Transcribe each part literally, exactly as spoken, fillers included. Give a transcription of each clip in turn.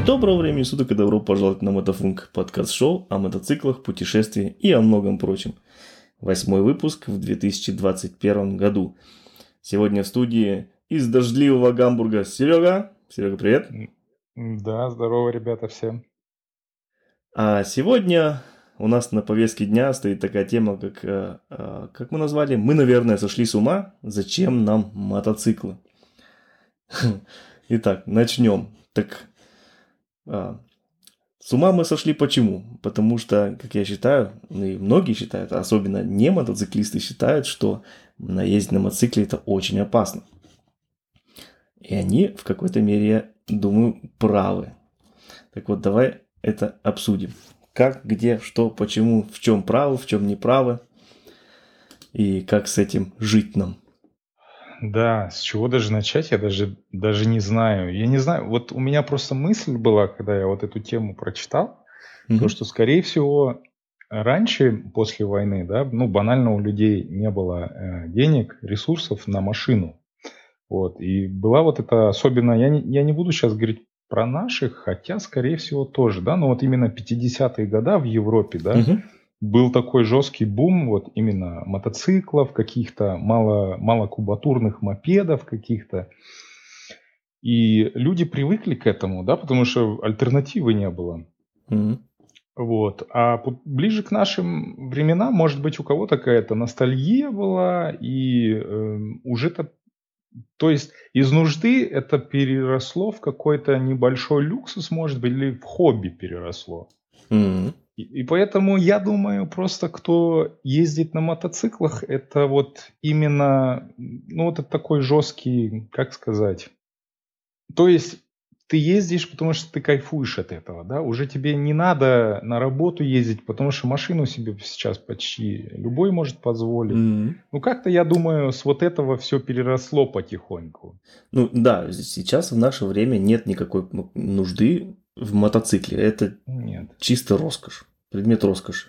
Доброго времени суток и добро пожаловать на Мотофунк, подкаст-шоу о мотоциклах, путешествии и о многом прочем. Восьмой выпуск в две тысячи двадцать первом году. Сегодня в студии из дождливого Гамбурга Серега. Серега, привет. Да, здорово, ребята, всем. А сегодня у нас на повестке дня стоит такая тема, как, как мы назвали, мы, наверное, сошли с ума, зачем нам мотоциклы? Итак, начнем. Так, а, с ума мы сошли почему? Потому что, как я считаю, и многие считают, особенно не мотоциклисты считают, что наездить на мотоцикле это очень опасно. И они в какой-то мере, я думаю, правы. Так вот, давай это обсудим. Как, где, что, почему, в чем правы, в чем неправы. И как с этим жить нам. Да, с чего даже начать, я даже, даже не знаю. Я не знаю, вот у меня просто мысль была, когда я вот эту тему прочитал, mm-hmm. то, что, скорее всего, раньше, после войны, да, ну, банально у людей не было э, денег, ресурсов на машину. Вот, и была вот эта особенно, я не, я не буду сейчас говорить про наших, хотя, скорее всего, тоже, да, но вот именно пятидесятые годы в Европе, да, mm-hmm. был такой жесткий бум вот именно мотоциклов, каких-то мало, малокубатурных мопедов каких-то. И люди привыкли к этому, да, потому что альтернативы не было. Mm-hmm. Вот. А ближе к нашим временам, может быть, у кого-то какая-то ностальгия была, и э, уже-то, то есть из нужды это переросло в какой-то небольшой люксус, может быть, или в хобби переросло. Mm-hmm. И, и поэтому я думаю, просто кто ездит на мотоциклах, это вот именно, ну, вот это такой жесткий, как сказать, то есть ты ездишь, потому что ты кайфуешь от этого, да, уже тебе не надо на работу ездить, потому что машину себе сейчас почти любой может позволить. Mm-hmm. Ну, как-то, я думаю, с вот этого все переросло потихоньку. Ну, да, сейчас в наше время нет никакой нужды в мотоцикле. Это нет. чисто роскошь, предмет роскоши.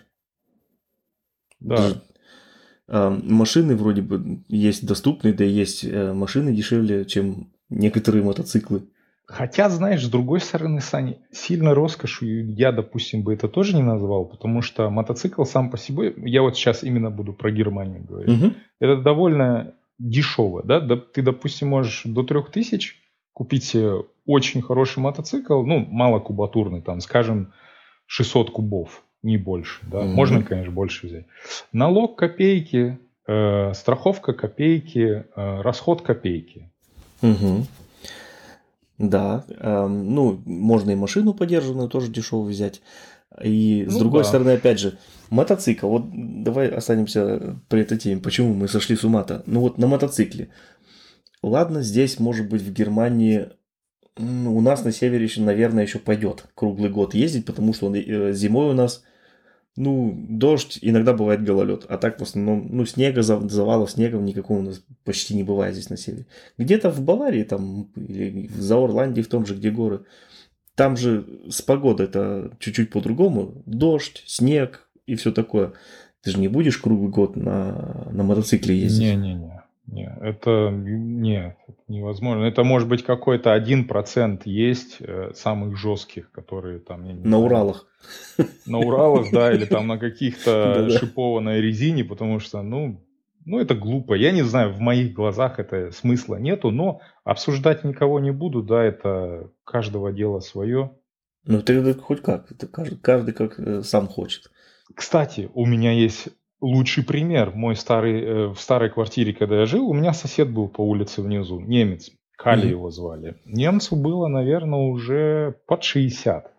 Да. Даже, э, машины вроде бы есть доступные, да и есть э, машины дешевле, чем некоторые мотоциклы. Хотя, знаешь, с другой стороны, Саня, сильно роскошью я, допустим, бы это тоже не назвал, потому что мотоцикл сам по себе, я вот сейчас именно буду про Германию говорить, угу. это довольно дешево, да? Ты, допустим, можешь до трех тысяч купить себе очень хороший мотоцикл, ну, малокубатурный, там, скажем, шестьсот кубов, не больше, да? Угу. Можно, конечно, больше взять. Налог копейки, э, страховка копейки, э, расход копейки. Угу. Да, э, ну, можно и машину подержанную тоже дешево взять. И с ну, другой да. стороны, опять же, мотоцикл. Вот давай останемся при этой теме. Почему мы сошли с ума-то? Ну вот на мотоцикле. Ладно, здесь, может быть, в Германии, ну, у нас на севере еще, наверное, еще пойдет круглый год ездить, потому что он, э, зимой у нас, ну, дождь, иногда бывает гололед. А так в основном, ну, снега, завалов снегом никакого у нас почти не бывает здесь на севере. Где-то в Баварии там, или в Зауэрланде, в том же, где горы, там же с погодой это чуть-чуть по-другому. Дождь, снег и все такое. Ты же не будешь круглый год на, на мотоцикле ездить. Не-не-не. Не, это нет, это невозможно. Это может быть какой-то один процент есть э, самых жестких, которые там... Я не на знаю, Уралах. На Уралах, да, или там на каких-то шипованной резине, потому что, ну, ну, это глупо. Я не знаю, в моих глазах это смысла нету, но обсуждать никого не буду, да, это каждого дело свое. Ну, ты хоть как, это каждый, каждый как э, сам хочет. Кстати, у меня есть лучший пример. Мой старый, э, в старой квартире, когда я жил, у меня сосед был по улице внизу, немец, Кали mm-hmm. его звали. Немцу было, наверное, уже под шестьдесят.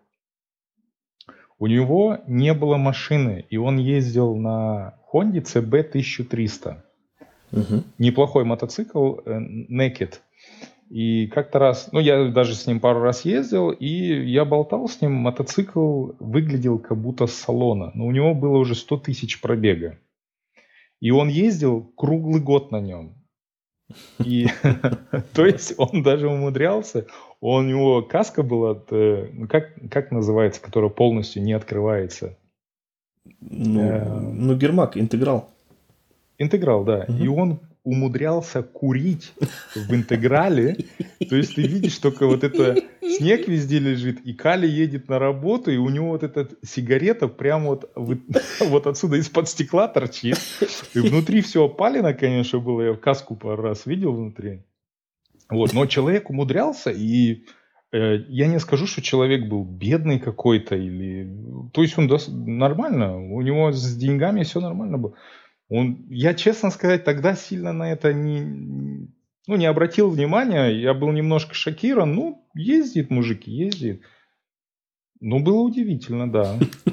У него не было машины, и он ездил на Honda си би тысяча триста. Uh-huh. Неплохой мотоцикл, Naked. И как-то раз, ну я даже с ним пару раз ездил, и я болтал с ним, мотоцикл выглядел как будто с салона. Но у него было уже сто тысяч пробега. И он ездил круглый год на нем. И то есть он даже умудрялся, у него каска была, как, как называется, которая полностью не открывается? Ну, ну Гермак, интеграл. Интеграл, да. Угу. И он умудрялся курить в интеграле. То есть ты видишь только вот это, снег везде лежит, и Кали едет на работу, и у него вот эта сигарета прямо вот, вот отсюда из-под стекла торчит. И внутри все опалено, конечно, было. Я в каску пару раз видел внутри. Вот, но человек умудрялся, и э, я не скажу, что человек был бедный какой-то, или... То есть он дос... нормально, у него с деньгами все нормально было. Он, я, честно сказать, тогда сильно на это не, ну, не обратил внимания. Я был немножко шокирован. Ну, ездит, мужики, ездит. Ну, было удивительно, да.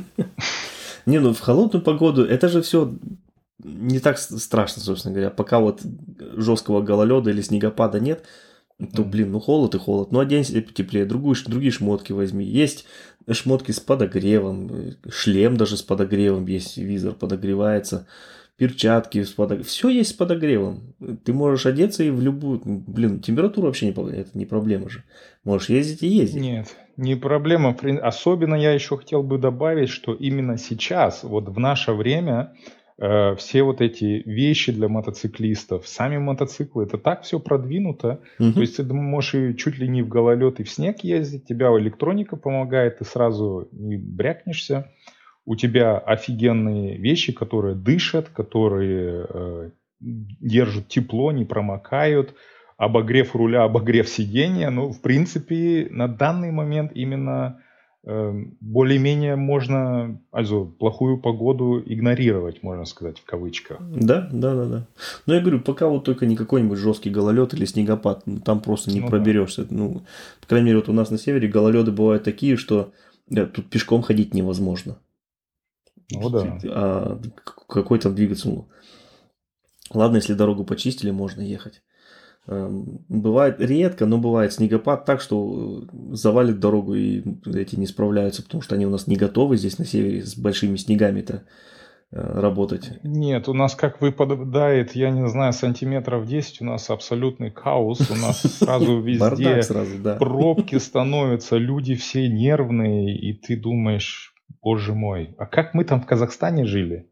Не, ну в холодную погоду это же все не так страшно, собственно говоря. Пока вот жесткого гололеда или снегопада нет, то, блин, ну холод и холод. Ну, оденься теплее, другую, другие шмотки возьми. Есть шмотки с подогревом, шлем даже с подогревом есть, визор подогревается. Перчатки с подогревом. Все есть с подогревом. Ты можешь одеться и в любую... Блин, температура вообще не, это не проблема же. Можешь ездить и ездить. Нет, не проблема. Особенно я еще хотел бы добавить, что именно сейчас, вот в наше время, э, все вот эти вещи для мотоциклистов, сами мотоциклы, это так все продвинуто. Угу. То есть ты можешь и чуть ли не в гололед и в снег ездить, тебя электроника помогает, ты сразу не брякнешься. У тебя офигенные вещи, которые дышат, которые э, держат тепло, не промокают, обогрев руля, обогрев сиденья. Ну, в принципе, на данный момент именно э, более-менее можно, also, плохую погоду игнорировать, можно сказать, в кавычках. Да, да, да, да. Но я говорю, пока вот только не какой-нибудь жесткий гололед или снегопад, ну, там просто не ну, проберешься. Да. Ну, по крайней мере, вот у нас на севере гололеды бывают такие, что да, тут пешком ходить невозможно. Ну да. А какой там двигаться? Ну, ладно, если дорогу почистили, можно ехать. Бывает редко, но бывает снегопад так, что завалит дорогу, и эти не справляются, потому что они у нас не готовы здесь на севере с большими снегами-то работать. Нет, у нас как выпадает, я не знаю, сантиметров десять, у нас абсолютный хаос, у нас сразу везде сразу, да. пробки становятся, люди все нервные, и ты думаешь... Боже мой, а как мы там в Казахстане жили?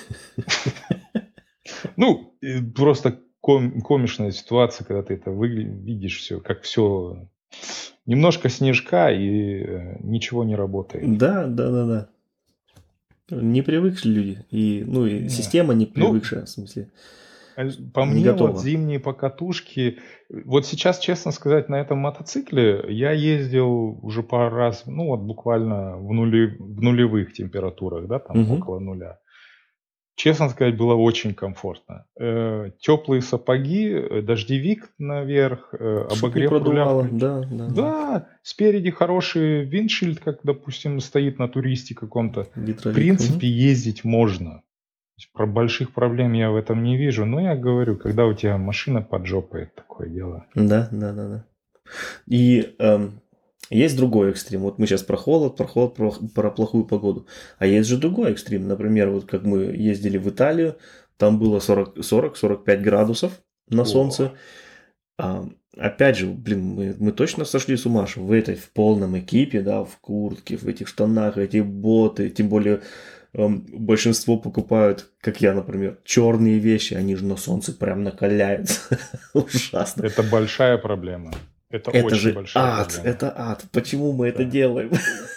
Ну, просто комичная ситуация, когда ты это видишь все, как все немножко снежка и ничего не работает. Да, да, да, да. Не привыкшие люди. И, ну, и система не привыкшая, в смысле. По мне, готова. Вот зимние покатушки. Вот сейчас, честно сказать, на этом мотоцикле я ездил уже пару раз, ну вот буквально в, нули, в нулевых температурах, да, там угу. около нуля. Честно сказать, было очень комфортно. Э, теплые сапоги, дождевик наверх, э, обогрев руля. Да, да, да, да, спереди хороший виндшильд, как, допустим, стоит на туристе каком-то. Гидролик. В принципе, угу. ездить можно. Про больших проблем я в этом не вижу. Но я говорю, когда у тебя машина под жопой, это такое дело. Да, да, да, да. И эм, есть другой экстрим. Вот мы сейчас про холод, про холод, про, про плохую погоду. А есть же другой экстрим. Например, вот как мы ездили в Италию, там было сорок-сорок пять градусов на солнце. А, опять же, блин, мы, мы точно сошли с ума, что в этой, в полном экипе, да, в куртке, в этих штанах, эти боты, тем более... Большинство покупают, как я, например, черные вещи, они же на солнце прям накаляются. Ужасно. Это большая проблема. Это, это очень же большая ад, проблема. это ад. Почему мы это делаем?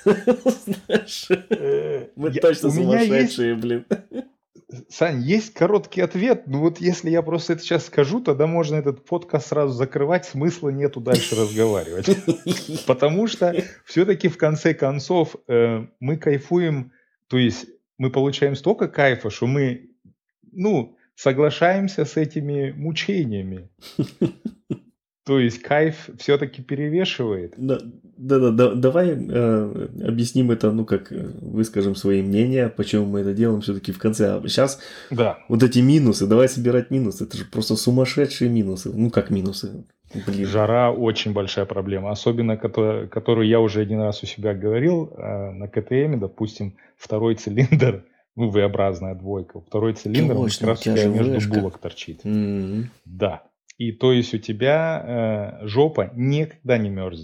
Мы точно сумасшедшие, блин. Сань, есть короткий ответ, но вот если я просто это сейчас скажу, тогда можно этот подкаст сразу закрывать, смысла нету дальше разговаривать. Потому что все-таки в конце концов мы кайфуем, то есть мы получаем столько кайфа, что мы, ну, соглашаемся с этими мучениями. То есть кайф все-таки перевешивает. Да, да, да, давай э, объясним это, ну, как выскажем свои мнения, почему мы это делаем все-таки в конце. А сейчас да. вот эти минусы, давай собирать минусы. Это же просто сумасшедшие минусы. Ну, как минусы? Блин. Жара очень большая проблема. Особенно, которая, которую я уже один раз у себя говорил, э, на ка тэ эм, допустим, второй цилиндр, ну, V-образная двойка. Второй цилиндр, он как раз у тебя между вышка. булок торчит. Mm-hmm. Да. И то есть у тебя э, жопа никогда не мерзнет.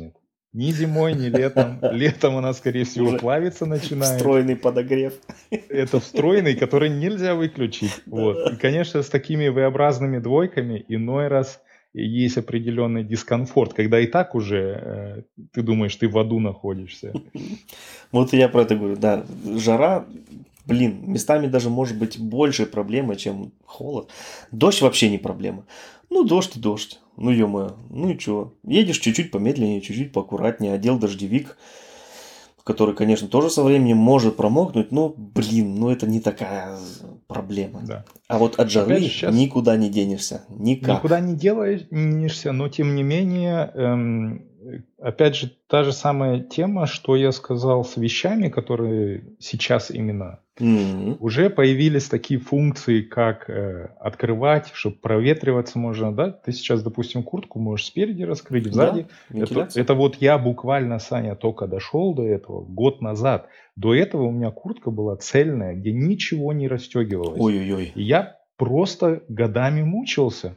Ни зимой, ни летом. Летом она, скорее всего, Уже плавиться начинает. Встроенный подогрев. Это встроенный, который нельзя выключить. Вот. И, конечно, с такими V-образными двойками иной раз есть определенный дискомфорт, когда и так уже э, ты думаешь, ты в аду находишься. Вот я про это говорю, да. Жара, блин, местами даже может быть больше проблемы, чем холод. Дождь вообще не проблема. Ну, дождь и дождь. Ну, ё-моё. Ну и чё? Едешь чуть-чуть помедленнее, чуть-чуть поаккуратнее, одел дождевик, который, конечно, тоже со временем может промокнуть, но, блин, ну это не такая проблема. Да. А вот от жары Опять же, щас никуда не денешься. Никак. никуда не делаешься, но тем не менее, эм, опять же, та же самая тема, что я сказал с вещами, которые сейчас именно Мгм. уже появились такие функции, как э, открывать, чтобы проветриваться можно, да? Ты сейчас, допустим, куртку можешь спереди раскрыть, Да, сзади. Это, вентиляция. это вот я буквально, Саня, только дошел до этого год назад. До этого у меня куртка была цельная, где ничего не расстегивалось. Ой-ой-ой. И я просто годами мучился.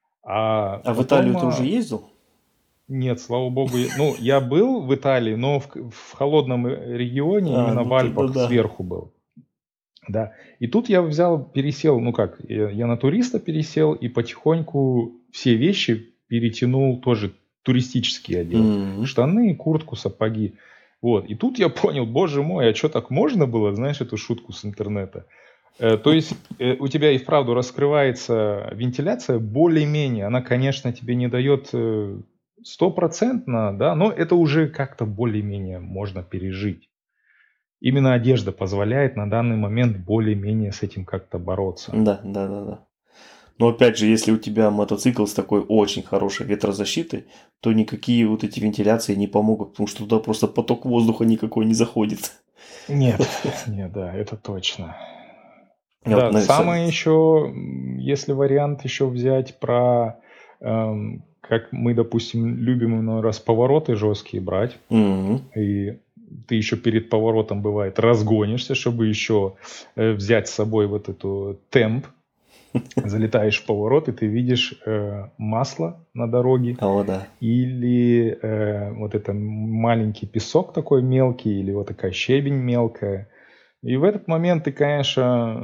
А А в потом... Италию ты уже а, ездил? Нет, слава богу. я- Ну, я был в Италии, но в, к- в холодном э, регионе, А, именно в ну тогда Альпах, да. сверху был. Да. И тут я взял, пересел, ну как, я, я на туриста пересел и потихоньку все вещи перетянул тоже туристические одел. Мгм. Штаны, куртку, сапоги. Вот. И тут я понял, боже мой, а что так можно было, знаешь, эту шутку с интернета? Э, То есть э, у тебя и вправду раскрывается вентиляция более-менее. Она, конечно, тебе не дает э, стопроцентно, да, но это уже как-то более-менее можно пережить. Именно одежда позволяет на данный момент более-менее с этим как-то бороться. Да, да, да, да. Но опять же, если у тебя мотоцикл с такой очень хорошей ветрозащитой, то никакие вот эти вентиляции не помогут, потому что туда просто поток воздуха никакой не заходит. Нет, нет, да, это точно. Я вот Да, на- самое еще, м, если вариант еще взять про, эм, как мы, допустим, любим иной раз повороты жесткие брать, Мгм. и ты еще перед поворотом, бывает, разгонишься, чтобы еще э, взять с собой вот эту темп, залетаешь в поворот, и ты видишь э, масло на дороге, О, да. или э, вот это маленький песок такой мелкий, или вот такая щебень мелкая. И в этот момент ты, конечно,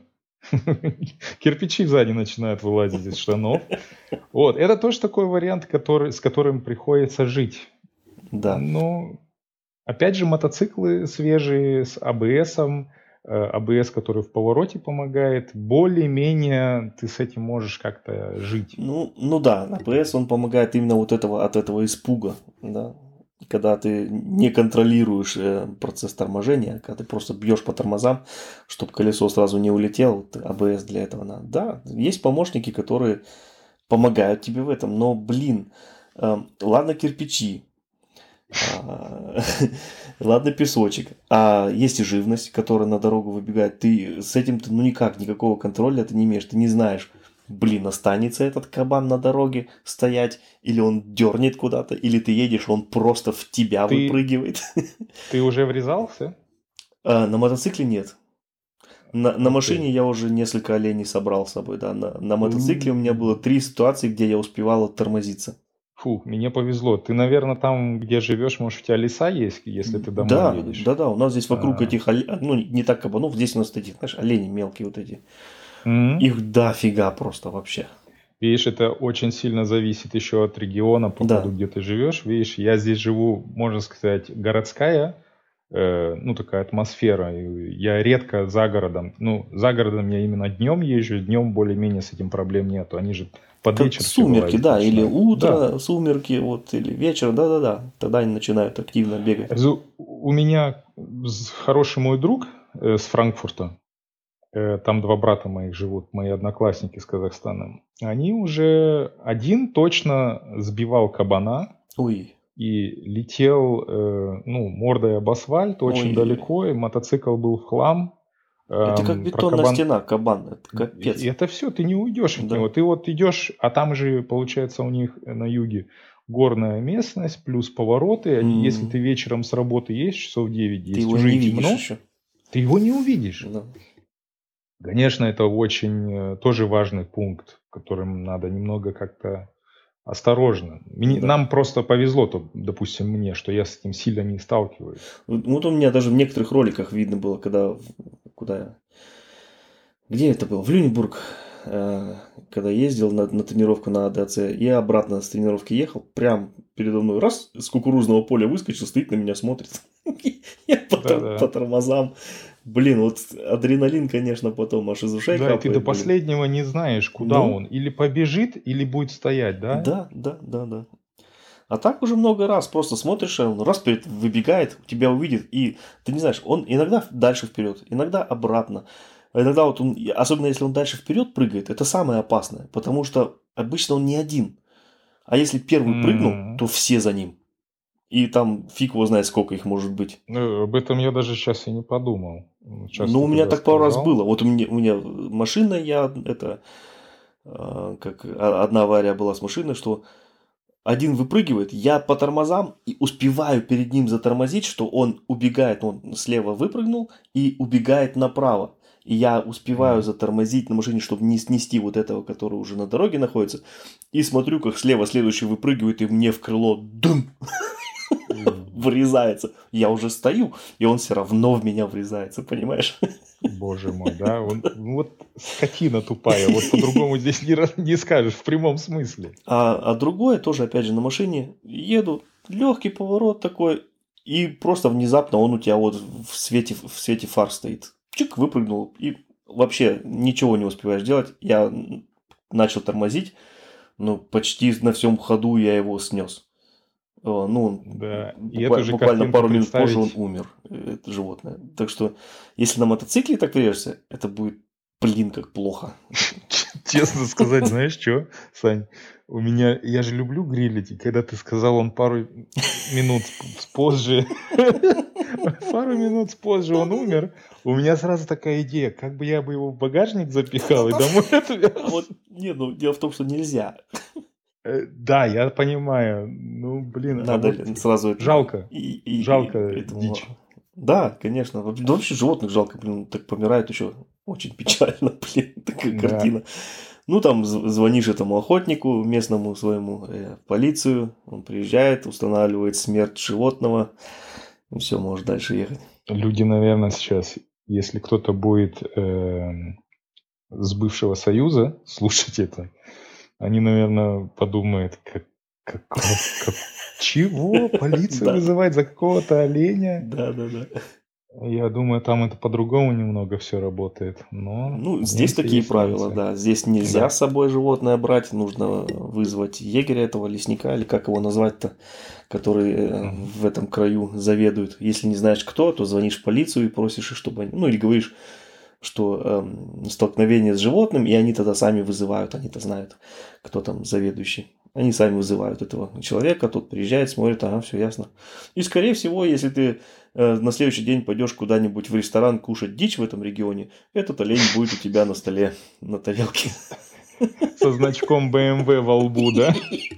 кирпичи сзади начинают вылазить из штанов. Вот, это тоже такой вариант, который, с которым приходится жить. Да. Но, опять же, мотоциклы свежие с АБСом, э, АБС, который в повороте помогает, более-менее ты с этим можешь как-то жить. Ну, ну да, АБС он помогает именно вот этого, от этого испуга, да. Когда ты не контролируешь э, процесс торможения, когда ты просто бьешь по тормозам, чтобы колесо сразу не улетело, ты- АБС для этого надо. Да, есть помощники, которые помогают тебе в этом, но, блин, э, ладно кирпичи, а, ладно песочек, а есть и живность, которая на дорогу выбегает. Ты с этим ты ну никак никакого контроля ты не имеешь, ты не знаешь, блин, останется этот кабан на дороге стоять, или он дернет куда-то, или ты едешь, он просто в тебя Ты, выпрыгивает. ты уже врезался? А, на мотоцикле нет. На, на Ух ты. машине я уже несколько оленей собрал с собой, да. На, на мотоцикле у меня У. было три ситуации, где я успевал оттормозиться. Фу, мне повезло. Ты, наверное, там, где живешь, может, у тебя леса есть, если ты домой Да, едешь? да, да, у нас здесь вокруг А, этих, оле- ну не так кабанов, здесь у нас этих, знаешь, оленей мелкие вот эти. м. Их дофига просто вообще. Видишь, это очень сильно зависит еще от региона, походу, Да. где ты живешь. Видишь, я здесь живу, можно сказать, городская, э, ну, такая атмосфера. И я редко за городом, ну, за городом я именно днем езжу, днем более-менее с этим проблем нету. Они же под Как вечер все сумерки, вылазить да, или начинают. Да. утро, сумерки, вот, или вечер, да-да-да. Тогда они начинают активно бегать. Зу- У меня с- хороший мой друг э, с Франкфурта, э, там два брата моих живут, мои одноклассники с Казахстана. Они уже один точно сбивал кабана Ой, и летел, э, ну, мордой об асфальт очень ой, далеко, и мотоцикл был в хлам. это как Эм, про бетонная кабан... стена, кабан, это И капец. это все, ты не уйдешь от Да. него. Ты вот идешь, а там же, получается, у них на юге горная местность, плюс повороты. Они- Если М, ты вечером с работы есть, часов Ты девять-десять, его уже не и видишь темно, еще. ты его не увидишь. Да. Конечно, это очень э, тоже важный пункт, которым надо немного как-то осторожно. Мне, Да. нам просто повезло, то, допустим, мне, что я с этим сильно не сталкиваюсь. Вот вот у меня даже в некоторых роликах видно было, когда... Куда я... Где это было? В Люнебург, э, когда ездил на, на тренировку на АДАЦ, и обратно с тренировки ехал, прям передо мной раз с кукурузного поля выскочил, стоит на меня, смотрит. Я по, тор- Да-да. по тормозам. Блин, вот адреналин, конечно, потом аж из ушей Да, и ты капает, до блин. последнего не знаешь, куда Ну, он. Или побежит, или будет стоять, да? да, да, да, да. А так уже много раз просто смотришь, он раз перед выбегает, тебя увидит, и ты не знаешь, он иногда дальше вперед, иногда обратно. А иногда вот он, особенно если он дальше вперед прыгает, это самое опасное, потому что обычно он не один. А если первый прыгнул, М. то все за ним. И там фиг его знает, сколько их может быть. Ну, об этом я даже сейчас и не подумал. Сейчас Ну, ты у меня когда так пару раз сказал. было. Вот у меня, у меня машина, я это, а, как а- одна авария была с машиной, что один выпрыгивает, я по тормозам и успеваю перед ним затормозить, что он убегает, он слева выпрыгнул и убегает направо. И я успеваю Мгм. затормозить на машине, чтобы не снести вот этого, который уже на дороге находится. И смотрю, как слева следующий выпрыгивает, и мне в крыло дым М. врезается. Я уже стою, и он все равно в меня врезается, понимаешь? Боже мой, да? Он, ну вот скотина тупая, вот по-другому здесь не, раз- не скажешь, в прямом смысле. А, а другое тоже, опять же, на машине еду, легкий поворот такой, и просто внезапно он у тебя вот в свете, в свете фар стоит. Чик, выпрыгнул, и вообще ничего не успеваешь делать. Я начал тормозить, но почти на всем ходу я его снес. Э, Ну, Да, и эту буквально, же буквально картинку пару минут позже он представить. умер, э, это животное. Так что, если на мотоцикле так врежешься, это будет, блин, как плохо. Честно сказать, знаешь что, Сань? У меня, я же люблю грилить, и когда ты сказал, он пару минут сп- позже, пару минут позже он умер, у меня сразу такая идея, как бы я бы его в багажник запихал и домой А отвез. вот, не, ну, дело в том, что нельзя. Э, Да, я понимаю. Ну, блин, а Надо вот ли сразу это... жалко, И, и, и жалко поэтому... дичь. Да, конечно. Вообще- да вообще животных жалко, блин, так помирают еще очень печально, блин, такая Да. картина. Ну, там зв- звонишь этому охотнику местному своему, э, в полицию, он приезжает, устанавливает смерть животного, и все, можешь дальше ехать. Люди, наверное, сейчас, если кто-то будет эм, с бывшего Союза слушать это, они, наверное, подумают, как, какого, как, чего? Полицию Да, вызывать за какого-то оленя? да, да, да. Я думаю, там это по-другому немного все работает. Но Ну, здесь немцы такие есть правила, немцы. да. Здесь нельзя Да. с собой животное брать, нужно вызвать егеря этого, лесника, или как его назвать-то, который э, Мгм. в этом краю заведует. Если не знаешь кто, то звонишь в полицию и просишь, чтобы они... Ну, или говоришь, что эм, столкновение с животным, и они тогда сами вызывают, они-то знают, кто там заведующий. Они сами вызывают этого человека, тот приезжает, смотрит, ага, все ясно. И, скорее всего, если ты э, на следующий день пойдешь куда-нибудь в ресторан кушать дичь в этом регионе, этот олень будет у тебя на столе, на тарелке. Со значком бэ эм вэ во лбу, да?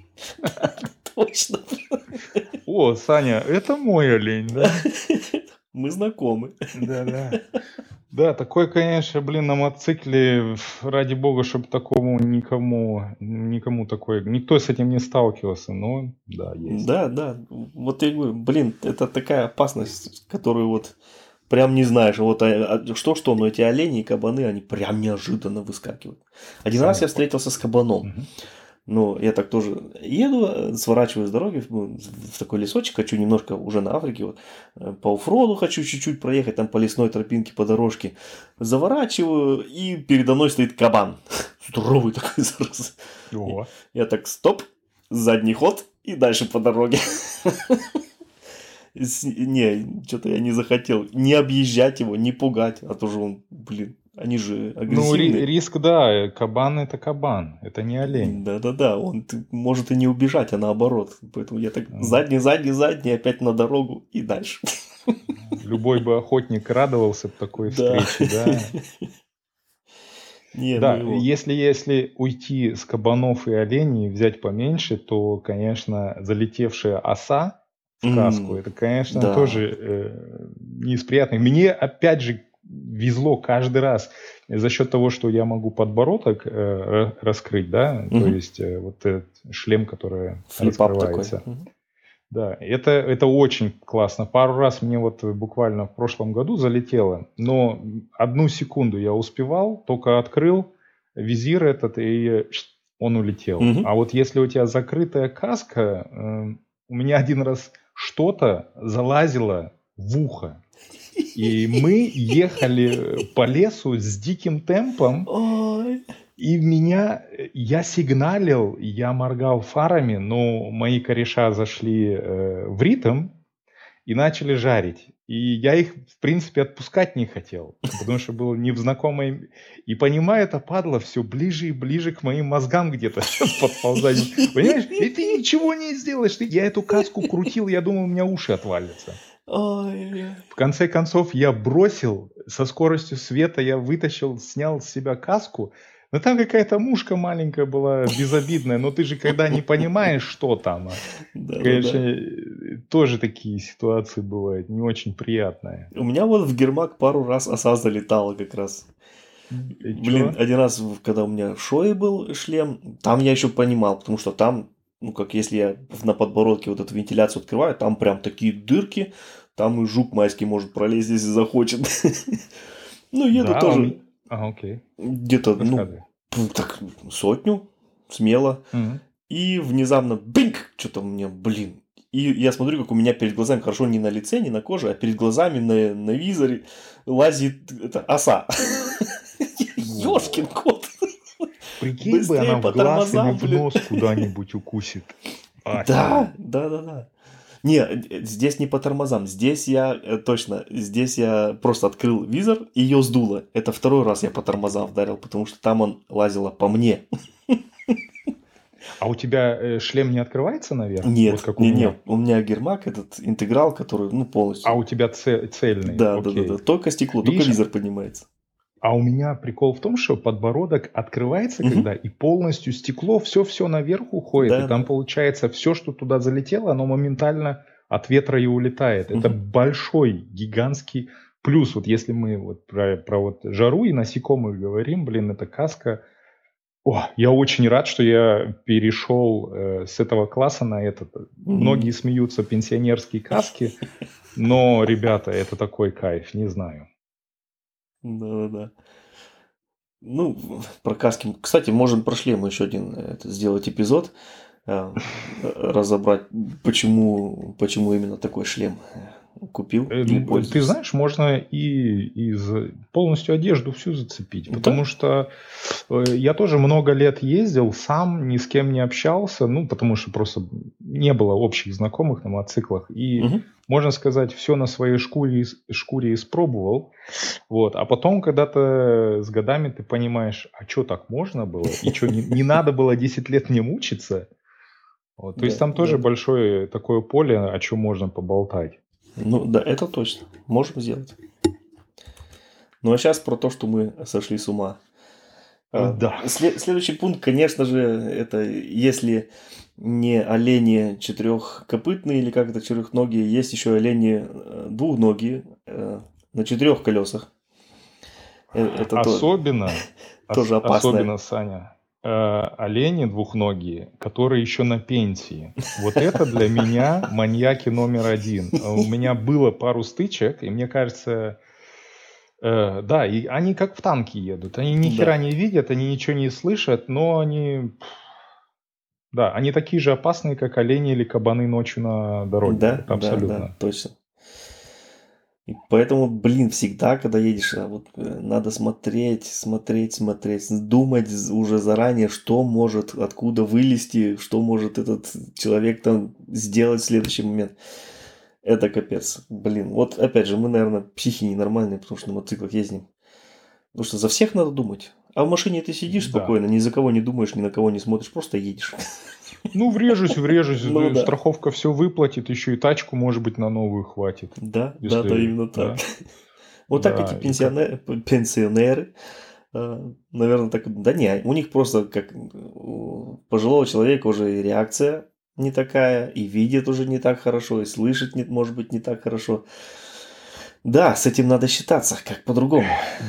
Точно. О, Саня, это мой олень, да? Мы знакомы. Да-да. Да, такое, конечно, блин, на мотоцикле, ф, ради бога, чтобы такому никому, никому такое, никто с этим не сталкивался, но да, есть. Да, да. Вот я говорю, блин, это такая опасность, которую вот прям не знаешь. Вот а- а что-что, но эти олени и кабаны, они прям неожиданно выскакивают. Один раз Саня, я встретился с кабаном. мгм. Ну, я так тоже еду, э, сворачиваю с дороги ну, в такой лесочек, хочу немножко уже на Африке, вот, э, по оффроду хочу чуть-чуть проехать, там по лесной тропинке, по дорожке. Заворачиваю, и передо мной стоит кабан. Здоровый такой зараз. Ого. Я так, стоп, задний ход и дальше по дороге. С- Не, что-то я не захотел не объезжать его, не пугать, а то же он, блин, они же Ну, ри- агрессивные. риск, да, э, кабан это кабан, это не олень. Да-да-да, он т- может и не убежать, а наоборот. Поэтому я так М. задний, задний, задний, опять на дорогу и дальше. Любой бы охотник радовался б такой Да. встрече, да. Не, ну Да, его. если, если уйти с кабанов и оленей и взять поменьше, то, конечно, залетевшая оса в каску, М, это, конечно, Да. тоже э, не из приятных. Мне, опять же, везло каждый раз. за счет того, что я могу подбородок э, раскрыть, да, угу. то есть э, вот этот шлем, который Флип-ап раскрывается. Такой. Угу. Да, это, это очень классно. Пару раз мне вот буквально в прошлом году залетело, но одну секунду я успевал, только открыл визир этот, и он улетел. Угу. А вот если у тебя закрытая каска, э, у меня один раз что-то залазило в ухо. И мы ехали по лесу с диким темпом. Ой. И меня, я сигналил, я моргал фарами, но мои кореша зашли э, в ритм и начали жарить. И я их, в принципе, отпускать не хотел, потому что был не в знакомой... И понимаю, это падло все ближе и ближе к моим мозгам где-то сейчас подползать. Понимаешь? И ты ничего не сделаешь. Ты... Я эту каску крутил, я думал, у меня уши отвалятся. Ой. В конце концов, я бросил, со скоростью света я вытащил, снял с себя каску. Но там какая-то мушка маленькая была, безобидная, но ты же когда не понимаешь, что там. Да, конечно, да, да. Тоже такие ситуации бывают, не очень приятные. У меня вот в Гермак пару раз оса залетала как раз. И Блин, чё? Один раз, когда у меня в Шое был шлем, там я еще понимал, потому что там, ну как если я на подбородке вот эту вентиляцию открываю, там прям такие дырки, там и жук майский может пролезть, если захочет. Ну, еду тоже... А, окей. Где-то, ну, так, сотню, смело. Угу. И внезапно, бинк, что-то у меня, блин. И я смотрю, как у меня перед глазами, хорошо не на лице, не на коже, а перед глазами на, на визоре лазит это, оса. Ёшкин кот. Прикинь бы, она в глаз или в нос куда-нибудь укусит. Да, да, да, да. Не, здесь не по тормозам. Здесь я, точно, здесь я просто открыл визор, и ее сдуло. Это второй раз я по тормозам вдарил, потому что там он лазила по мне. А у тебя шлем не открывается наверх? Нет, вот как у, не, меня. Нет, у меня Гермак, этот интеграл, который, ну, полностью. А у тебя цельный? Да, да, да, да. Только стекло, Видишь? Только визор поднимается. А у меня прикол в том, что подбородок открывается, угу. когда и полностью стекло, все-все наверх уходит. Да, и там да. получается все, что туда залетело, оно моментально от ветра и улетает. Угу. Это большой, гигантский плюс. Вот если мы вот про, про вот жару и насекомых говорим, блин, эта каска... О, я очень рад, что я перешел э, с этого класса на этот. Mm-hmm. Многие смеются, пенсионерские каски, но, ребята, это такой кайф, не знаю. Да-да-да. Ну, про каски. Кстати, можем про шлемы еще один это, сделать эпизод, э, разобрать, почему, почему именно такой шлем купил или пользуешься. Ты знаешь, можно и из полностью одежду всю зацепить, да? Потому что я тоже много лет ездил, сам ни с кем не общался, ну, потому что просто не было общих знакомых на мотоциклах, и, угу. можно сказать, все на своей шкуре, шкуре испробовал, вот, а потом когда-то с годами ты понимаешь, а что так можно было, и что, не, не надо было десять лет не мучиться, вот, то да, есть там тоже да. большое такое поле, о чем можно поболтать. Ну да, это точно. Можем сделать. Ну а сейчас про то, что мы сошли с ума. Да. След- следующий пункт, конечно же, это если не олени четырехкопытные или как это четырехногие, есть еще олени двухногие на четырех колесах. Это особенно, тоже опасно. Особенно, Саня. Олени двухногие, которые еще на пенсии. Вот это для меня маньяки номер один. У меня было пару стычек, и мне кажется, э, да, и они как в танке едут. Они ни хера да. не видят, они ничего не слышат, но они, да, они такие же опасные, как олени или кабаны ночью на дороге. Да, это абсолютно. Да, да, точно. И поэтому, блин, всегда, когда едешь, вот, надо смотреть, смотреть, смотреть, думать уже заранее, что может, откуда вылезти, что может этот человек там сделать в следующий момент. Это капец. Блин, вот опять же, мы, наверное, психи ненормальные, потому что на мотоциклах ездим. Потому что за всех надо думать. А в машине ты сидишь да. спокойно, ни за кого не думаешь, ни на кого не смотришь, просто едешь. Ну, врежусь, врежусь, ну, да. страховка все выплатит, еще и тачку, может быть, на новую хватит. Да, если... да, да, именно так. Да. Вот да, так эти пенсионеры, как... пенсионеры, наверное, так, да не, у них просто как у пожилого человека уже и реакция не такая, и видит уже не так хорошо, и слышит, может быть, не так хорошо. Да, с этим надо считаться, как по-другому.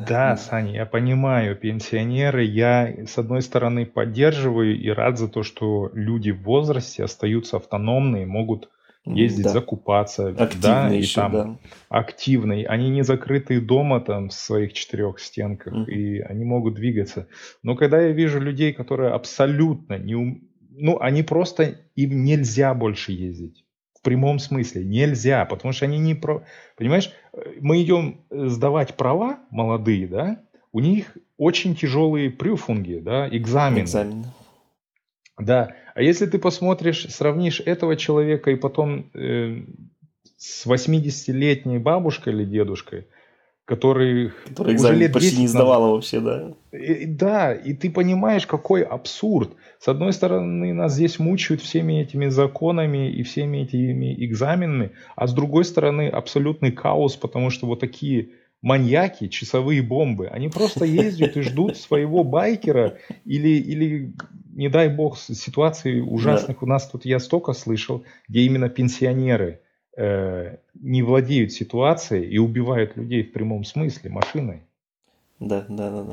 Да, Саня, я понимаю, пенсионеры, я с одной стороны поддерживаю и рад за то, что люди в возрасте остаются автономные, могут ездить Да. закупаться, да, Активные и еще, там да. активные. Они не закрытые дома там в своих четырех стенках, Мгм. и они могут двигаться. Но когда я вижу людей, которые абсолютно не ум... Ну, они просто... Им нельзя больше ездить. В прямом смысле. Нельзя, потому что они не про... Понимаешь, мы идем сдавать права молодые, да? У них очень тяжелые прюфунги, да, экзамены. Экзамены. Да, а если ты посмотришь, сравнишь этого человека и потом э, с восьмидесятилетней бабушкой или дедушкой, который Который уже экзамен лет почти не десять назад... сдавала вообще, да. И- Да, и ты понимаешь, какой абсурд. С одной стороны, нас здесь мучают всеми этими законами и всеми этими экзаменами, а с другой стороны, абсолютный хаос, потому что вот такие маньяки, часовые бомбы, они просто ездят и ждут своего байкера или, или не дай бог, с- ситуаций ужасных. У нас тут я столько слышал, где именно пенсионеры э, не владеют ситуацией и убивают людей в прямом смысле машиной. Да, да, да, да.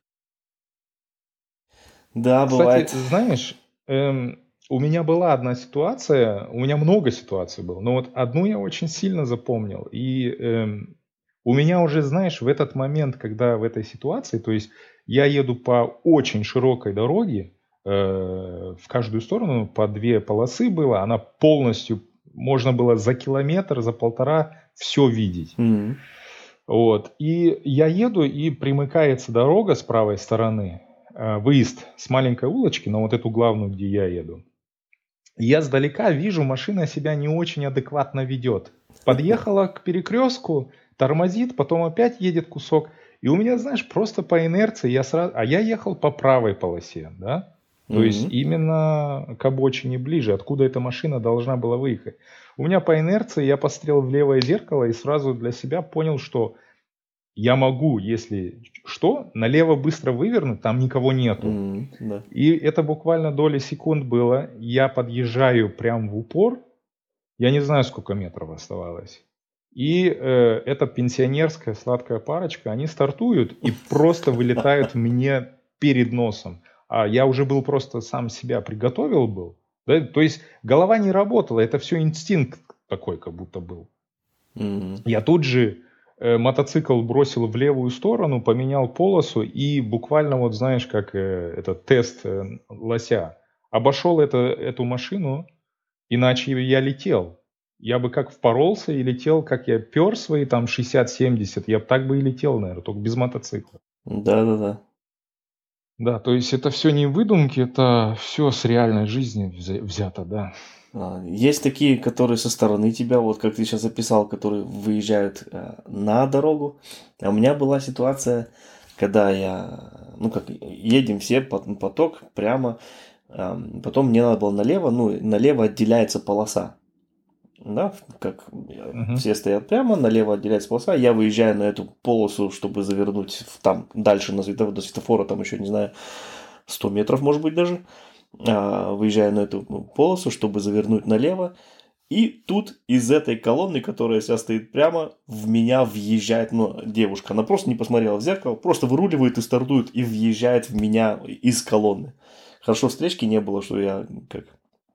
Да, Кстати, бывает. знаешь, эм, у меня была одна ситуация, у меня много ситуаций было, но вот одну я очень сильно запомнил. И эм, у меня уже, знаешь, в этот момент, когда в этой ситуации, то есть я еду по очень широкой дороге, э, в каждую сторону по две полосы было, она полностью, можно было за километр, за полтора все видеть. Мгм. Вот. И я еду, и примыкается дорога с правой стороны, э, выезд с маленькой улочки на вот эту главную, где я еду. И я сдалека вижу, машина себя не очень адекватно ведет. Подъехала к перекрестку, тормозит, потом опять едет кусок. И у меня, знаешь, просто по инерции я сразу... А я ехал по правой полосе, да? То есть Мгм. именно к обочине ближе, откуда эта машина должна была выехать. У меня по инерции я посмотрел в левое зеркало и сразу для себя понял, что я могу, если что, налево быстро вывернуть, там никого нету. Мгм. Да. И это буквально доли секунд было. Я подъезжаю прям в упор. Я не знаю, сколько метров оставалось. И э, эта пенсионерская сладкая парочка, они стартуют и просто вылетают мне перед носом. А я уже был просто сам себя приготовил был. Да? То есть голова не работала, это все инстинкт такой как будто был. Мгм. Я тут же э, мотоцикл бросил в левую сторону, поменял полосу и буквально вот знаешь, как э, этот тест э, лося, обошел это, эту машину, иначе я летел. Я бы как впоролся и летел, как я пер свои там шестьдесят-семьдесят, я бы так бы и летел, наверное, только без мотоцикла. Да, да, да. Да, то есть это все не выдумки, это все с реальной жизни взя- взято, да. А, Есть такие, которые со стороны тебя, вот как ты сейчас описал, которые выезжают э, на дорогу. А у меня была ситуация, когда я, ну как, едем все пот- поток прямо, ам, потом мне надо было налево, ну налево отделяется полоса. Да, как э, Мгм. все стоят прямо, налево отделяется полоса, я выезжаю на эту полосу, чтобы завернуть в, там дальше на светофор, до светофора, там еще, не знаю, сто метров, может быть, даже. А, выезжаю на эту полосу, чтобы завернуть налево. И тут из этой колонны, которая вся стоит прямо, в меня въезжает ну, девушка. Она просто не посмотрела в зеркало, просто выруливает и стартует и въезжает в меня из колонны. Хорошо встречки не было, что я как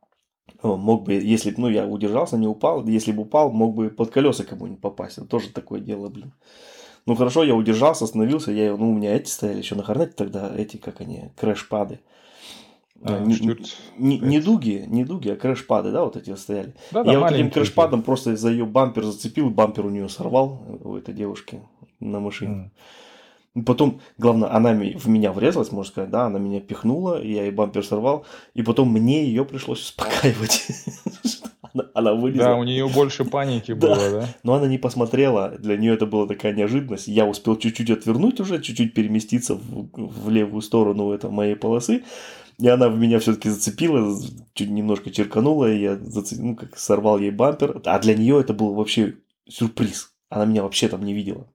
о, мог бы, если бы, ну, я удержался, не упал, если бы упал, мог бы под колеса кому-нибудь попасть. Это тоже такое дело, блин. Ну, хорошо, я удержался, остановился, я, ну, у меня эти стояли еще на Хорнете тогда, эти, как они, крэш-пады. А, А, Не, штюрт. не, не это- дуги, не дуги, а крэш-пады, да, вот эти вот стояли. Да-да, Я вот этим маленькие эти. крэш-падом просто за ее бампер зацепил, бампер у нее сорвал, у этой девушки на машине. М. Потом, главное, она ми- в меня врезалась, можно сказать, да, она меня пихнула, и я ей бампер сорвал, и потом мне ее пришлось успокаивать. Она, она Да, вылезла. у нее больше паники Да, было, да? но она не посмотрела, для нее это была такая неожиданность. Я успел чуть-чуть отвернуть уже, чуть-чуть переместиться в, в левую сторону это, моей полосы, и она в меня все-таки зацепила, чуть немножко черканула, и я зацеп... ну, как сорвал ей бампер. А для нее это был вообще сюрприз. Она меня вообще там не видела.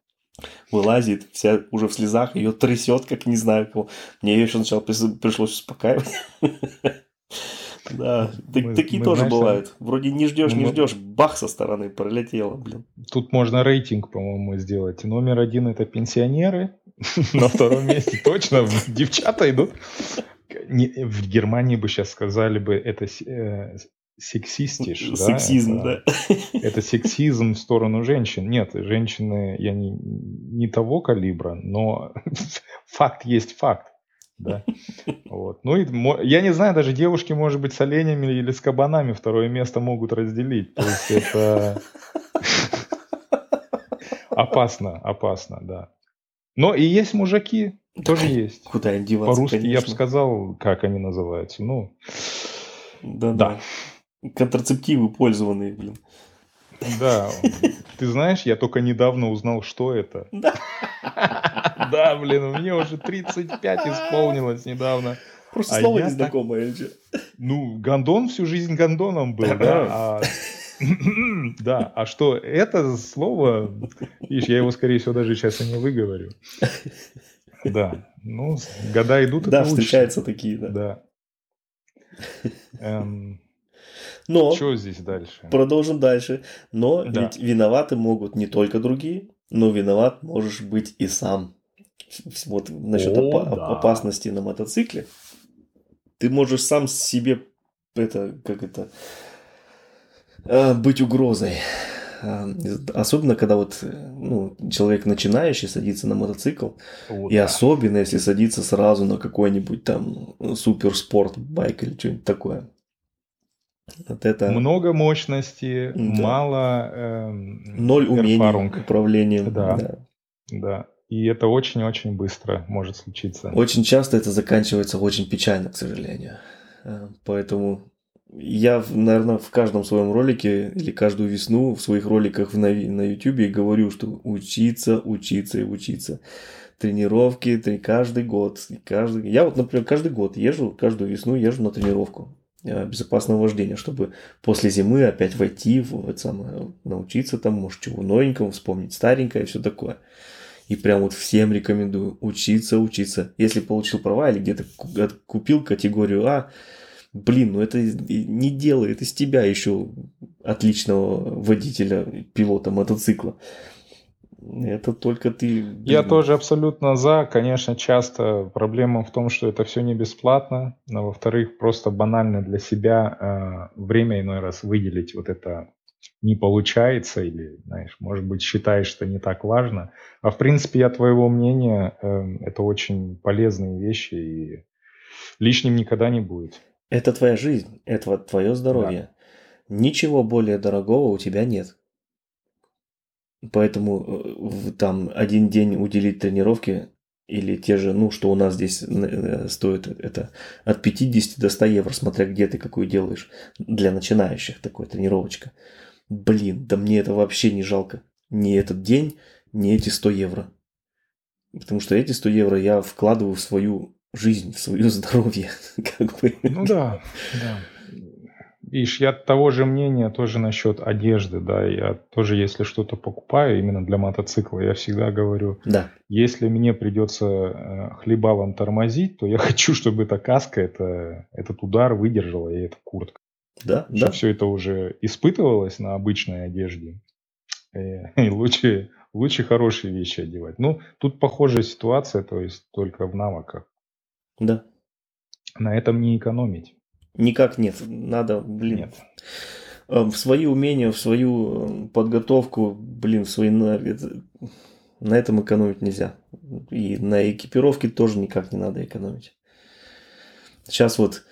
Вылазит, вся уже в слезах, ее трясет, как не знаю кого. Мне ее еще сначала прис- пришлось успокаивать. Да, так- Мы, такие мы, тоже знаешь, там, бывают. Вроде не ждешь, не мы- ждешь, бах со стороны пролетело, блин. тут можно рейтинг, по-моему, сделать. Номер один это пенсионеры, на втором месте точно девчата идут. Не- В Германии бы сейчас сказали бы, это с- э, сексистиш, да? Сексизм, Это, да. это сексизм в сторону женщин. Нет, женщины, я не, не того калибра, но факт есть факт. Да? Вот. Ну и мо- я не знаю, даже девушки, может быть, с оленями или с кабанами второе место могут разделить. То есть это опасно, опасно, да. Но и есть мужики, тоже есть. Куда им деваться, По-русски я бы конечно. сказал, как они называются. Ну, Да-да. Контрацептивы пользованные, блин. да. Ты знаешь, я только недавно узнал, что это. Да. Да, блин, мне уже тридцать пять исполнилось недавно. Просто А слово я так- незнакомое или что? Ну, гондон всю жизнь гондоном был, да, а... Да, а что это слово, видишь, я его, скорее всего, даже сейчас и не выговорю. Да, ну, с- года идут, и Да, ты учишься. встречаются такие, да. Да. Эм, Но, Что здесь дальше? продолжим дальше. Но Да. ведь виноваты могут не только другие, но виноват можешь быть и сам. С- Вот насчет О, опа- да. опасности на мотоцикле. Ты можешь сам себе это, как это, э, быть угрозой. Э, Особенно, когда вот э, ну, человек начинающий садится на мотоцикл, О, и да. особенно, если садится сразу на какой-нибудь там суперспорт байк или что-нибудь такое. Вот это Много мощности, Да. мало эм, ноль умений эрфарунг. управления. Да. Да. Да. И это очень-очень быстро может случиться. Очень часто это заканчивается очень печально, к сожалению. Э, Поэтому я, наверное, в каждом своем ролике или каждую весну в своих роликах на, Ви- на YouTube говорю, что учиться, учиться и учиться. Тренировки три, каждый год. и Каждый... Я вот, например, каждый год езжу, каждую весну езжу на тренировку э, безопасного вождения, чтобы после зимы опять войти в это самое, научиться там, может, чего новенького, вспомнить старенькое и все такое. И прям вот всем рекомендую учиться, учиться. Если получил права или где-то ку- от- купил категорию А, блин, ну это и не делает из тебя еще отличного водителя, пилота мотоцикла. Это только ты... Я блин, тоже абсолютно за. Конечно, часто проблема в том, что это все не бесплатно, но во-вторых, просто банально для себя э, время иной раз выделить вот это не получается или, знаешь, может быть, считаешь, что не так важно. А в принципе, я твоего мнения, э, это очень полезные вещи и лишним никогда не будет. Это твоя жизнь, это твое здоровье. Ничего более дорогого у тебя нет. Поэтому э, в- там один день уделить тренировке или те же, ну, что у нас здесь э, стоит, это от пятидесяти до ста евро, смотря где ты какую делаешь. Для начинающих такой тренировочка. Блин, да мне это вообще не жалко. Ни этот день, ни эти сто евро. Потому что эти сто евро я вкладываю в свою жизнь, в свое здоровье. Как бы. Ну да, да. Видишь, я того же мнения тоже насчет одежды, да, я тоже, если что-то покупаю именно для мотоцикла, я всегда говорю, Да, если мне придется э, хлебалом тормозить, то я хочу, чтобы эта каска, это, этот удар выдержала и эта куртка. да, Потому что да. все это уже испытывалось на обычной одежде. Э, И лучше, лучше хорошие вещи одевать. Ну, тут похожая ситуация, то есть только в навыках. Да. На этом не экономить. Никак нет. Надо, блин, Нет. э, в свои умения, в свою э, подготовку, блин, в свои на, это- на этом экономить нельзя. И на экипировке тоже никак не надо экономить. Сейчас вот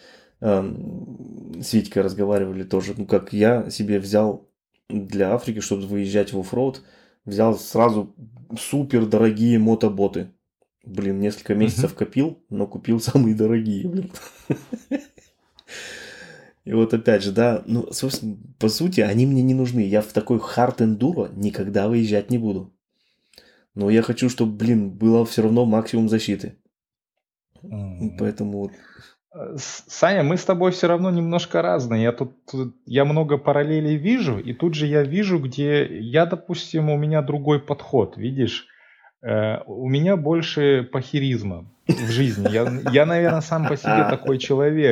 эм, с Витькой разговаривали тоже, ну как я себе взял для Африки, чтобы выезжать в оффроуд, взял сразу супер дорогие мотоботы. Блин, несколько месяцев копил, но купил самые дорогие, блин. И вот опять же, да, ну, собственно, по сути, они мне не нужны. Я в такой хард эндуро никогда выезжать не буду. Но я хочу, чтобы, блин, было все равно максимум защиты. М. Поэтому вот, Э, С- Саня, мы с тобой все равно немножко разные. Я тут, тут- я много параллелей вижу, и тут же я вижу, где я, допустим, у меня другой подход, видишь? Э, у меня больше похеризма в жизни. Я, я, наверное, сам по себе такой человек.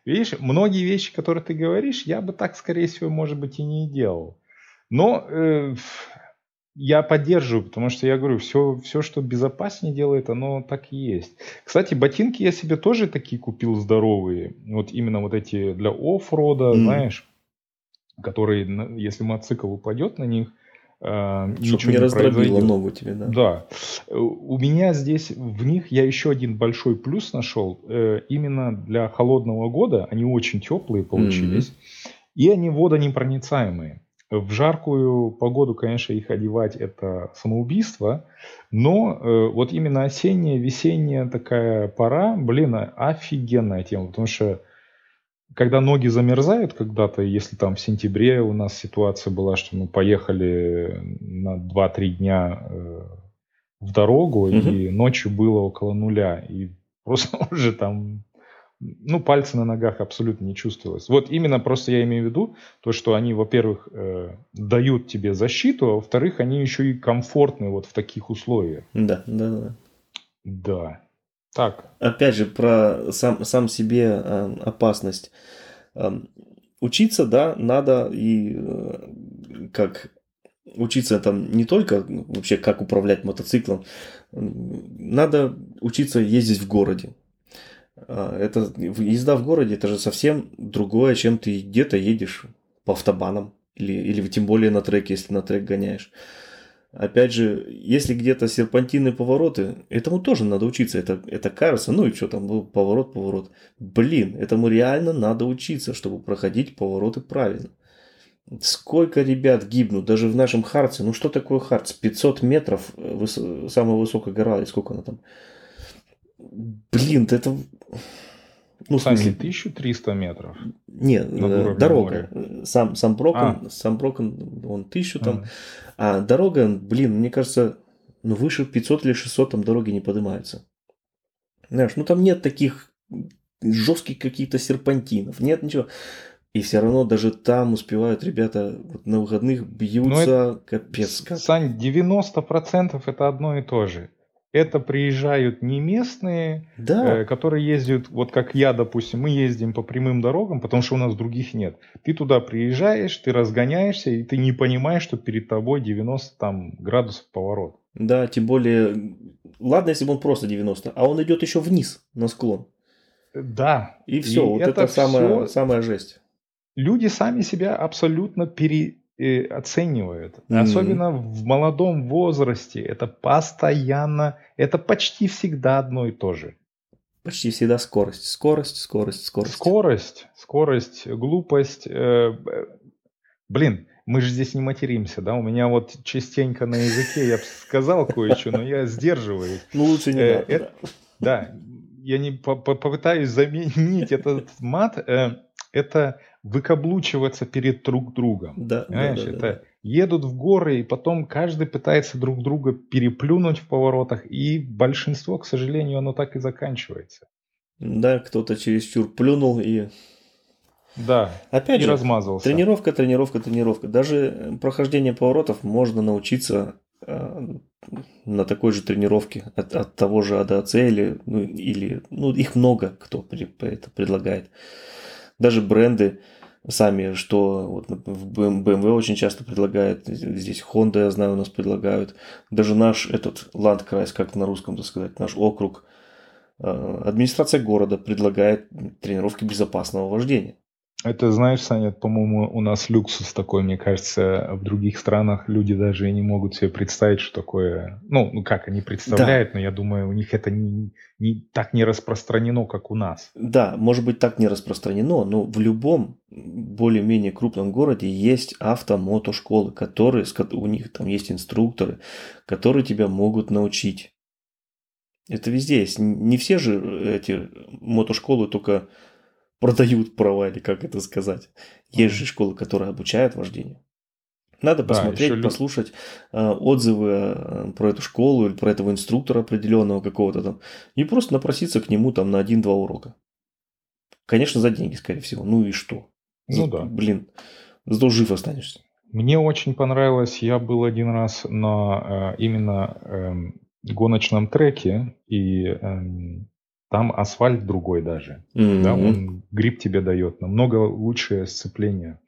видишь, многие вещи, которые ты говоришь, я бы так, скорее всего, может быть, и не делал. Но э, я поддерживаю, потому что я говорю, все, все, что безопаснее делает, оно так и есть. Кстати, ботинки я себе тоже такие купил здоровые. Вот именно вот эти для оффрода, М. знаешь, которые, на- если мотоцикл упадет на них, э, Чтоб ничего не не раздробило произойдет. ногу тебе, да. Да. Э, У меня здесь в них я еще один большой плюс нашел. Э, Именно для холодного года они очень теплые получились. И они водонепроницаемые. В жаркую погоду, конечно, их одевать это самоубийство, но э, вот именно осенняя, весенняя такая пора, блин, офигенная тема, потому что когда ноги замерзают когда-то, если там в сентябре у нас ситуация была, что мы поехали на два-три дня э, в дорогу, Мгм. и ночью было около нуля, и просто уже там, ну, пальцы на ногах абсолютно не чувствовалось. Вот именно просто я имею в виду то, что они, во-первых, э, дают тебе защиту, а во-вторых, они еще и комфортны вот в таких условиях. Да, да, да. Да. Так. Опять же, про сам, сам себе э, опасность. Эм, Учиться, да, надо и э, как учиться там не только ну, вообще как управлять мотоциклом, м, надо учиться ездить в городе. А, Это в- езда в городе это же совсем другое, чем ты где-то едешь по автобанам или, или тем более на треке, если на трек гоняешь. Опять же, если где-то серпантины повороты, этому тоже надо учиться. Это, это кажется, ну и что там был поворот, поворот. Блин, этому реально надо учиться, чтобы проходить повороты правильно. Сколько ребят гибнут, даже в нашем Харце. Ну что такое Харц? пятьсот метров, э, выс- самая высокая гора, и сколько она там? Блин, это... Ну, в Сань, не смысле, тысяча триста метров не, над э, уровнем дорога. моря. Сам, сам Брокон, А, сам Брокон, он тысячу там. м. А дорога, блин, мне кажется, ну выше пятьсот или шестьсот там дороги не поднимаются. Знаешь, ну там нет таких жестких каких-то серпантинов, нет ничего. И все равно даже там успевают ребята вот на выходных Ну, это, бьются капец как. Сань, девяносто процентов это одно и то же. Это приезжают не местные, э, Да, которые ездят, вот как я, допустим, мы ездим по прямым дорогам, потому что у нас других нет. Ты туда приезжаешь, ты разгоняешься, и ты не понимаешь, что перед тобой девяносто там, градусов поворот. да, тем более, ладно, если бы он просто девяносто, а он идет еще вниз на склон. Э, Да, И все, и вот это это самая, все самая жесть. люди сами себя абсолютно переоценивают. М. Особенно в молодом возрасте. Это постоянно, это почти всегда одно и то же. Почти всегда скорость, скорость, скорость, скорость. Скорость, скорость, глупость. э, б- Блин, мы же здесь не материмся, да? У меня вот частенько на языке я бы сказал кое-что, но я сдерживаюсь. Ну, лучше не Э, надо, эт- да. Да, я не по- по- попытаюсь заменить этот мат. э, Это выкаблучиваться перед друг другом. Да, да, Понимаешь, да, да, да. это едут в горы, и потом каждый пытается друг друга переплюнуть в поворотах, и большинство, к сожалению, оно так и заканчивается. Да, кто-то чересчур плюнул и... Да, Опять и же, размазался. тренировка, тренировка, тренировка. Даже э, прохождение поворотов можно научиться э, на такой же тренировке от, от того же A D A C или, ну, или, ну, их много кто при- это предлагает. Даже бренды сами, что вот в бэ эм вэ очень часто предлагает, здесь Honda, я знаю, у нас предлагают. Даже наш этот Landkreis, как на русском, так сказать, наш округ, э, администрация города предлагает тренировки безопасного вождения. Это, знаешь, Саня, это, по-моему, у нас люксус такой, мне кажется, в других странах люди даже и не могут себе представить, что такое. Ну, ну как, они Да, представляют, но я думаю, у них это не, не так не распространено, как у нас. да, может быть так не распространено, но в любом более-менее крупном городе есть автомотошколы, которые, с ко- у них там есть инструкторы, которые тебя могут научить. Это везде есть. Н- Не все же эти мотошколы только продают права, или как это сказать. Есть же Мгм. школы, которые обучают вождению. Надо Да, еще посмотреть, лю... послушать э, отзывы э, про эту школу или про этого инструктора определенного какого-то там. И просто напроситься к нему там на один-два урока. Конечно, за деньги, скорее всего. Ну и что? За- Ну да. блин, зато жив останешься. Мне очень понравилось, я был один раз на э, именно эм, гоночном треке, и эм, там асфальт другой даже. Мгм. Да, он грип тебе дает, намного лучшее сцепление.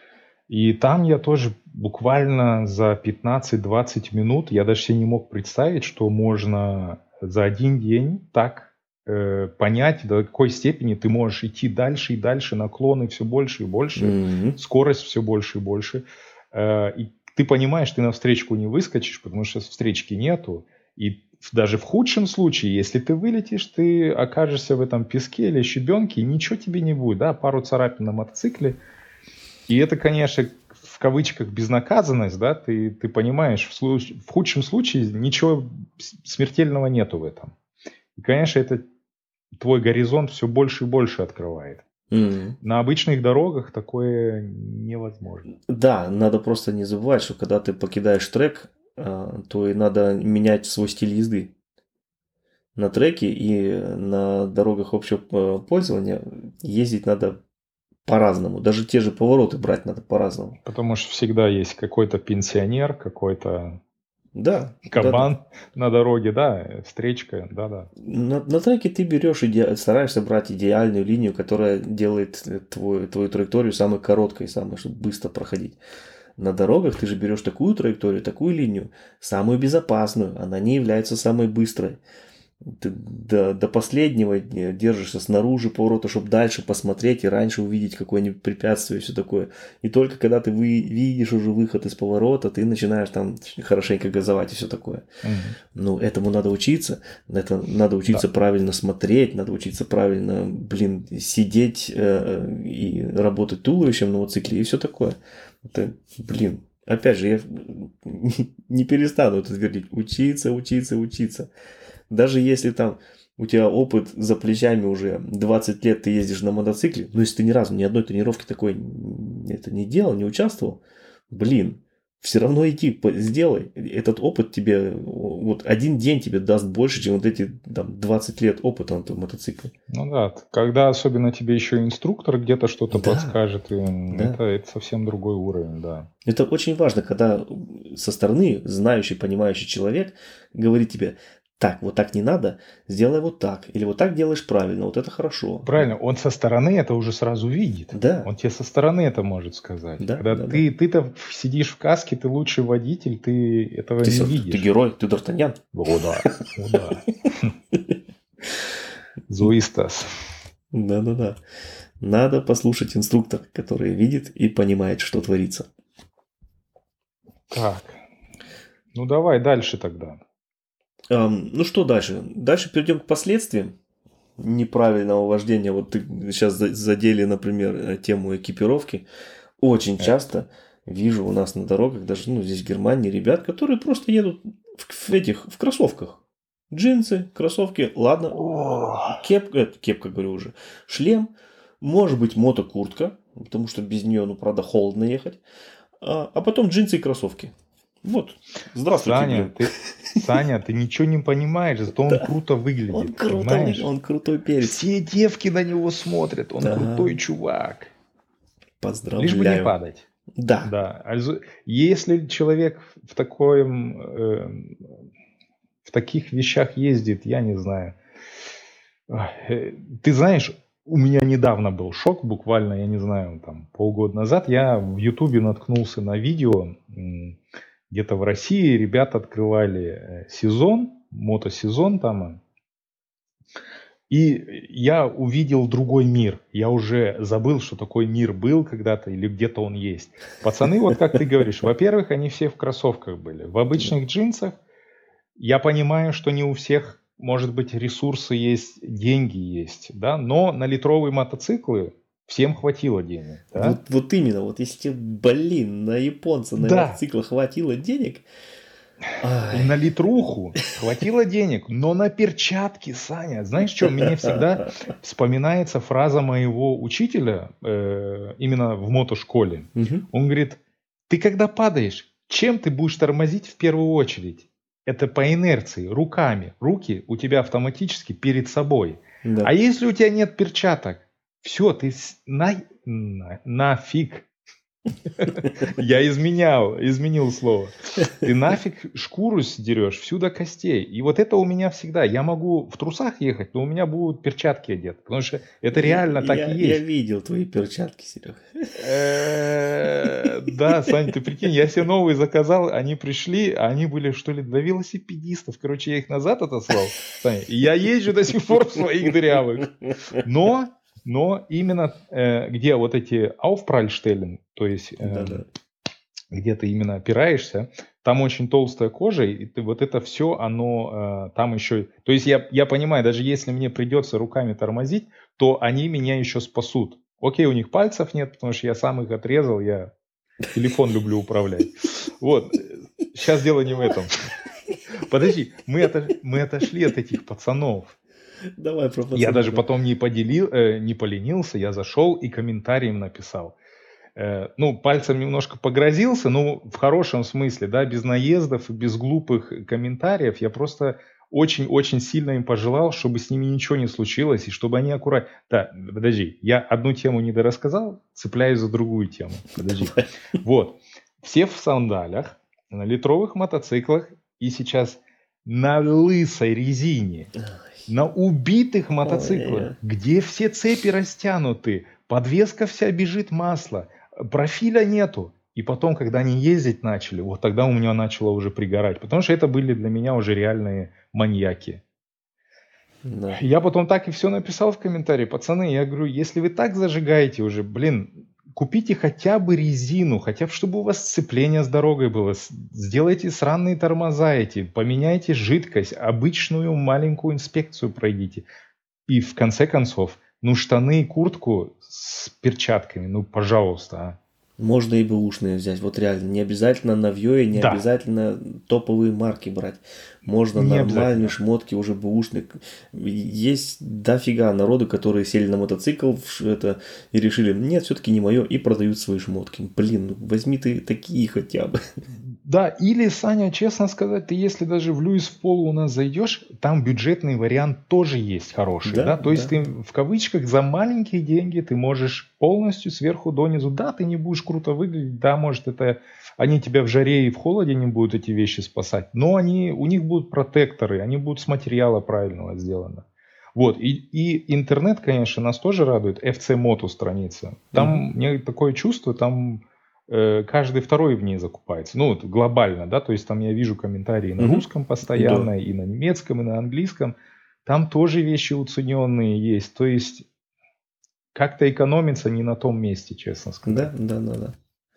И там я тоже буквально за пятнадцать-двадцать минут, я даже себе не мог представить, что можно за один день так э, понять, до какой степени ты можешь идти дальше и дальше, наклоны все больше и больше, Мгм. скорость все больше и больше. Э, и ты понимаешь, ты на встречку не выскочишь, потому что встречки нету. И в- даже в худшем случае, если ты вылетишь, ты окажешься в этом песке или щебенке, и ничего тебе не будет, да, пару царапин на мотоцикле. И это, конечно, в кавычках безнаказанность, да, ты, ты понимаешь, в, случ- в худшем случае ничего с- смертельного нету в этом. И, конечно, это твой горизонт все больше и больше открывает. Мгм. На обычных дорогах такое невозможно. Да, надо просто не забывать, что когда ты покидаешь трек, а, то и надо менять свой стиль езды. На треке и на дорогах общего э, пользования ездить надо по-разному. Даже те же повороты брать надо по-разному. Потому что всегда есть какой-то пенсионер, какой-то Да, да, да. кабан на дороге, да, встречка, да-да. На, на треке ты берешь, иде... стараешься брать идеальную линию, которая делает твою, твою траекторию самой короткой, самой, чтобы быстро проходить. На дорогах ты же берешь такую траекторию, такую линию, самую безопасную, она не является самой быстрой. Ты до, до последнего держишься снаружи поворота, чтобы дальше посмотреть и раньше увидеть какое-нибудь препятствие и все такое. И только когда ты вы, видишь уже выход из поворота, ты начинаешь там хорошенько газовать и все такое. Мгм. Ну, этому надо учиться. Это надо учиться Да. правильно смотреть, надо учиться правильно, блин, сидеть э, и работать туловищем на мотоцикле и все такое. Это, блин, опять же, я не перестану это твердить. Учиться, учиться, учиться. Даже если там у тебя опыт за плечами уже двадцать лет, ты ездишь на мотоцикле, но если ты ни разу ни одной тренировки такой это не делал, не участвовал, блин, все равно иди, по- сделай. Этот опыт тебе, вот один день тебе даст больше, чем вот эти там двадцать лет опыта на этом мотоцикле. Ну да, т- когда особенно тебе еще инструктор где-то что-то Да, подскажет, и, м, да. это, это совсем другой уровень, да. Это очень важно, когда со стороны знающий, понимающий человек говорит тебе, так, вот так не надо, сделай вот так, или вот так делаешь правильно, вот это хорошо. Правильно, он со стороны это уже сразу видит. Да, Он тебе со стороны это может сказать. да, Когда да, да. ты, ты-то сидишь в каске, ты лучший водитель, ты этого Ты, не со- ты видишь. герой, ты Д'Артаньян. О да, о да. Зуистас. Да-да-да. Надо послушать инструктора, который видит и понимает, что творится. Так, ну давай дальше тогда. Ам, ну что дальше? Дальше перейдем к последствиям неправильного вождения. Вот ты сейчас за- задели, например, э, тему экипировки. Очень Э. часто вижу у нас на дорогах, даже ну, здесь в Германии, ребят, которые просто едут в, в этих, в кроссовках. Джинсы, кроссовки, ладно, О, кепка, э, кепка, говорю уже, шлем, может быть мотокуртка, потому что без нее, ну, правда, холодно ехать, а, а потом джинсы и кроссовки. Вот, здравствуйте, Саня, блин. ты, Саня, ты ничего не понимаешь, зато он Да. круто выглядит, Он круто, понимаешь? он крутой перец. Все девки на него смотрят, он Да. крутой чувак. Поздравляю. Лишь бы не падать. Да. Да. Also, если человек в таком, э, в таких вещах ездит, я не знаю. Э, Ты знаешь, у меня недавно был шок, буквально, я не знаю, там полгода назад. Я в Ютубе наткнулся на видео, м, где-то в России ребята открывали э, сезон, мотосезон там. И я увидел другой мир. Я уже забыл, что такой мир был когда-то или где-то он есть. Пацаны, вот как ты говоришь, во-первых, они все в кроссовках были. В обычных джинсах я понимаю, что не у всех, может быть, ресурсы есть, деньги есть, да, но на литровые мотоциклы всем хватило денег. Да? Вот, вот именно, вот если тебе, блин, на японца на Да. мотоциклах хватило денег, ай. На литруху хватило денег, но на перчатки, Саня. Знаешь что, мне всегда вспоминается фраза моего учителя, э, именно в мотошколе. Мгм. Он говорит, ты когда падаешь, чем ты будешь тормозить в первую очередь? Это по инерции, руками. Руки у тебя автоматически перед собой. Да. А если у тебя нет перчаток, все, ты с- на, на- нафиг. Я изменял, изменил слово. Ты нафиг шкуру сдерешь всю до костей. И вот это у меня всегда. Я могу в трусах ехать, но у меня будут перчатки одеты. Потому что это реально так и есть. Я видел твои перчатки, Серега. Да, Сань, ты прикинь, я себе новые заказал, они пришли, а они были, что ли, для велосипедистов. Короче, я их назад отослал, Саня, и я езжу до сих пор в своих дырявых. Но... Но именно э, где вот эти Aufprallstellen, то есть э, где ты именно опираешься, там очень толстая кожа, и ты, вот это все, оно э, там еще... То есть я, я понимаю, даже если мне придется руками тормозить, то они меня еще спасут. Окей, у них пальцев нет, потому что я сам их отрезал, я телефон люблю управлять. Вот, сейчас дело не в этом. Подожди, мы, отош... мы отошли от этих пацанов. Давай про пацанов. Я даже потом не, поделил, э, не поленился, я зашел и комментарием написал. Э, ну, пальцем немножко погрозился, ну, в хорошем смысле, да, без наездов, без глупых комментариев. Я просто очень-очень сильно им пожелал, чтобы с ними ничего не случилось, и чтобы они аккуратно... Да, подожди, я одну тему не дорассказал, цепляюсь за другую тему. Подожди. Вот. Все в сандалях, на литровых мотоциклах, и сейчас на лысой резине... На убитых мотоциклах, Ой, где все цепи растянуты, подвеска вся бежит масло, профиля нету. И потом, когда они ездить начали, вот тогда у меня начало уже пригорать. Потому что это были для меня уже реальные маньяки. Да. Я потом так и все написал в комментарии. Пацаны, я говорю, если вы так зажигаете уже, блин, купите хотя бы резину, хотя бы чтобы у вас сцепление с дорогой было. Сделайте сраные тормоза эти, поменяйте жидкость, обычную маленькую инспекцию пройдите. И в конце концов, ну штаны и куртку с перчатками, ну пожалуйста, а. Можно и бэушные взять, вот реально, не обязательно навье, не да. обязательно топовые марки брать. Можно не нормальные шмотки, уже бэушные. Есть дофига народу, которые сели на мотоцикл это, и решили, нет, все-таки не мое, и продают свои шмотки. Блин, ну возьми ты такие хотя бы. Да, или, Саня, честно сказать, ты если даже в Льюис Полу у нас зайдешь, там бюджетный вариант тоже есть хороший. Да, да? То да. есть ты в кавычках за маленькие деньги ты можешь полностью сверху донизу, да, ты не будешь круто выглядеть, да, может это они тебя в жаре и в холоде не будут эти вещи спасать, но они, у них будут протекторы, они будут с материала правильного сделаны. Вот, и, и интернет, конечно, нас тоже радует, эф си Moto страница. Там mm-hmm. мне такое чувство, там... каждый второй в ней закупается. Ну, вот глобально, да, то есть там я вижу комментарии на mm-hmm. русском постоянно, да. и на немецком, и на английском. Там тоже вещи уцененные есть. То есть как-то экономится не на том месте, честно сказать. Да, да, да, да.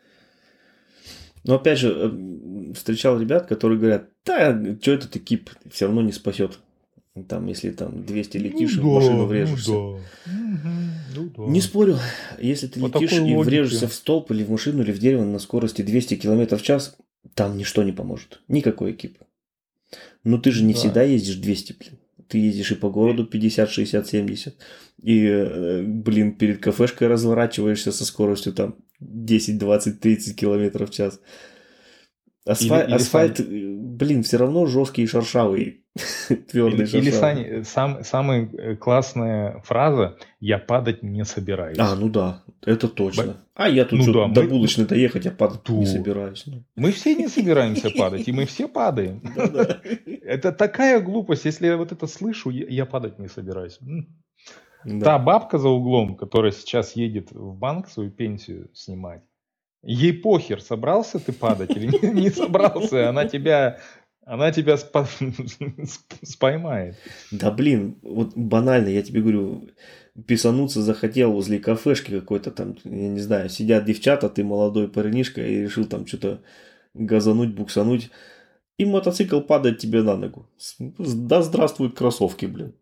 Но опять же, встречал ребят, которые говорят, да, что этот экип все равно не спасет. Там, если там двести летишь, ну, в машину да, врежешься. Ну, да. Ну, да. Не спорю, если ты По летишь и логике. врежешься в столб или в машину, или в дерево на скорости двести километров в час, там ничто не поможет. Никакой экип. Но ты же не да. всегда ездишь двести, блин. Ты ездишь и по городу пятьдесят, шестьдесят, семьдесят. И, блин, перед кафешкой разворачиваешься со скоростью там десять, двадцать, тридцать километров в час. Асфаль, или, или асфальт, Сань... блин, все равно жесткий и шершавый. Твердый, шершавый. Или, Сань, сам, самая классная фраза «я падать не собираюсь». А, ну да, это точно. Б... А я тут ну, что, да, до мы... булочной доехать, я падать Ду. не собираюсь. Мы все не собираемся падать, и мы все падаем. Это такая глупость, если я вот это слышу, я падать не собираюсь. Та бабка за углом, которая сейчас едет в банк свою пенсию снимать, ей похер, собрался ты падать или не, не собрался, она тебя, она тебя спа- споймает. Да блин, вот банально, я тебе говорю, писануться захотел возле кафешки какой-то там, я не знаю, сидят девчата, ты молодой парнишка и решил там что-то газануть, буксануть, и мотоцикл падает тебе на ногу. Да здравствуют кроссовки, блин.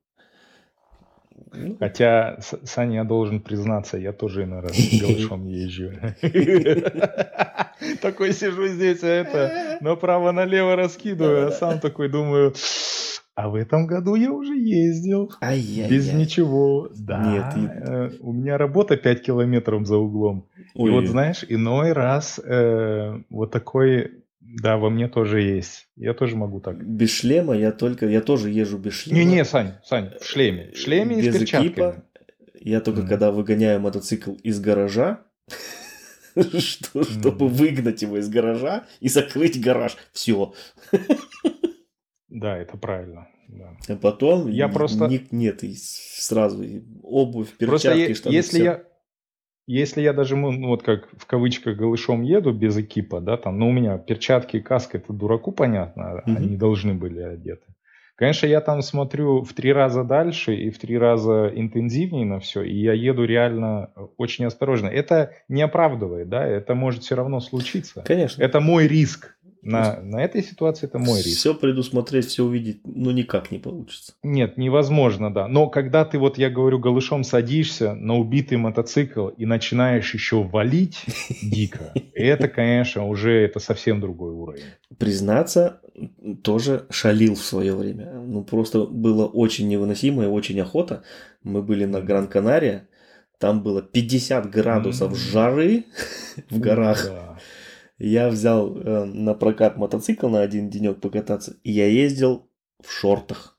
Хотя, Саня, я должен признаться, я тоже иногда голышом езжу. Такой сижу здесь, а это направо-налево раскидываю, а сам такой думаю, а в этом году я уже ездил. Без ничего. Да, у меня работа пять километров за углом. И вот, знаешь, иной раз вот такой... Да, во мне тоже есть. Я тоже могу так. Без шлема я только... Я тоже езжу без шлема. Не-не, Сань, Сань, в шлеме. В шлеме без и с перчатками. Экипа. Я только mm. когда выгоняю мотоцикл из гаража, что, чтобы выгнать его из гаража и закрыть гараж. Все. Да, это правильно. Да. А потом я и, просто... не, нет, и сразу и обувь, перчатки, просто штаны. Если все. я, если я даже, ну, вот как в кавычках голышом еду без экипа, да, там, ну, у меня перчатки и каска, это дураку понятно, Мгм. они должны были одеты. Конечно, я там смотрю в три раза дальше и в три раза интенсивнее на все, и я еду реально очень осторожно. Это не оправдывает, да, это может все равно случиться. Конечно. Это мой риск. На, на этой ситуации это мой риск. Все предусмотреть, все увидеть, ну, никак не получится. Нет, невозможно, да. Но когда ты, вот я говорю, голышом садишься на убитый мотоцикл и начинаешь еще валить дико, это, конечно, уже это совсем другой уровень. Признаться, тоже шалил в свое время. Ну, просто было очень невыносимо и очень охота. Мы были на Гран-Канария, там было пятьдесят градусов жары в горах. Да. Я взял э, на прокат мотоцикл на один денек покататься, и я ездил в шортах.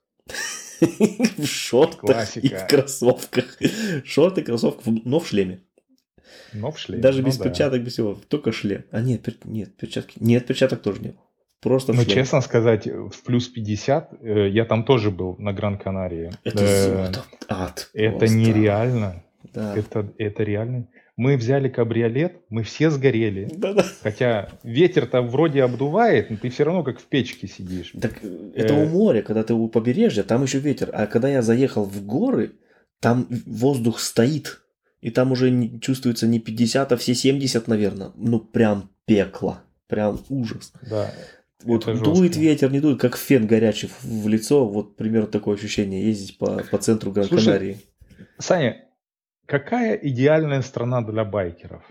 В шортах и в кроссовках. Шорты, кроссовки, но в шлеме. Но в шлеме. Даже ну без да. перчаток, без всего, только шлем. А нет, пер... нет, перчатки. Нет, перчаток тоже не было. Просто в Ну, шлеме. честно сказать, в плюс пятьдесят, э, я там тоже был на Гран-Канарии. Это э, золото. Ад. Это просто. нереально. Да. Это, это реально. Мы взяли кабриолет, мы все сгорели. Да-да. Хотя ветер-то вроде обдувает, но ты все равно как в печке сидишь. Так это у моря, когда ты у побережья, там еще ветер. А когда я заехал в горы, там воздух стоит. И там уже не, чувствуется не пятьдесят, а все семьдесят, наверное. Ну, прям пекло. Прям ужас. Да. Вот дует ветер, не дует, как фен горячий в лицо. Вот примерно такое ощущение ездить по, по центру Гран-Канарии. Саня, какая идеальная страна для байкеров?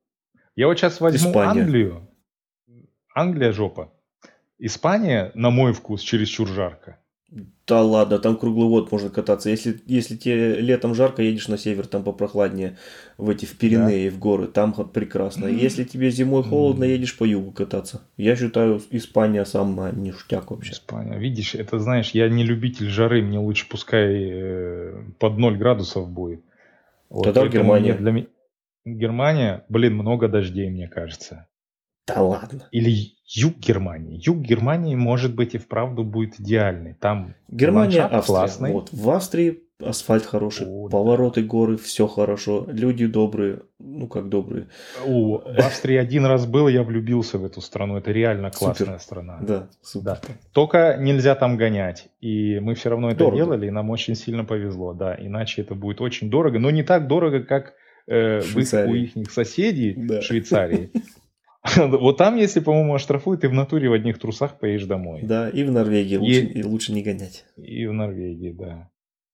Я вот сейчас возьму Испания. Англию. Англия жопа. Испания, на мой вкус, чересчур жарко. Да ладно, там круглый год можно кататься. Если, если тебе летом жарко, едешь на север, там попрохладнее, в эти, в Пиренеи, да. в горы, там прекрасно. Mm-hmm. Если тебе зимой холодно, mm-hmm. едешь по югу кататься. Я считаю, Испания самая ништяк вообще. Испания. Видишь, это знаешь, я не любитель жары, мне лучше пускай э, под ноль градусов будет. Вот, тогда Германия. Для меня... Германия, блин, много дождей, мне кажется. Да ладно. Или юг Германии. Юг Германии, может быть, и вправду будет идеальный. Там Германия, Австрия. Классный. Вот. В Австрии асфальт хороший, О, повороты, да. горы, все хорошо. Люди добрые, ну как добрые. О, в Австрии один раз был, я влюбился в эту страну. Это реально классная супер. страна. Да, супер. Да. Только нельзя там гонять. И мы все равно это дорого. делали, и нам очень сильно повезло. Да, иначе это будет очень дорого. Но не так дорого, как э, в их, у их соседей да. в Швейцарии. Вот там, если, по-моему, оштрафуют, ты в натуре в одних трусах поедешь домой. Да, и в Норвегии лучше, и... лучше не гонять. И в Норвегии, да.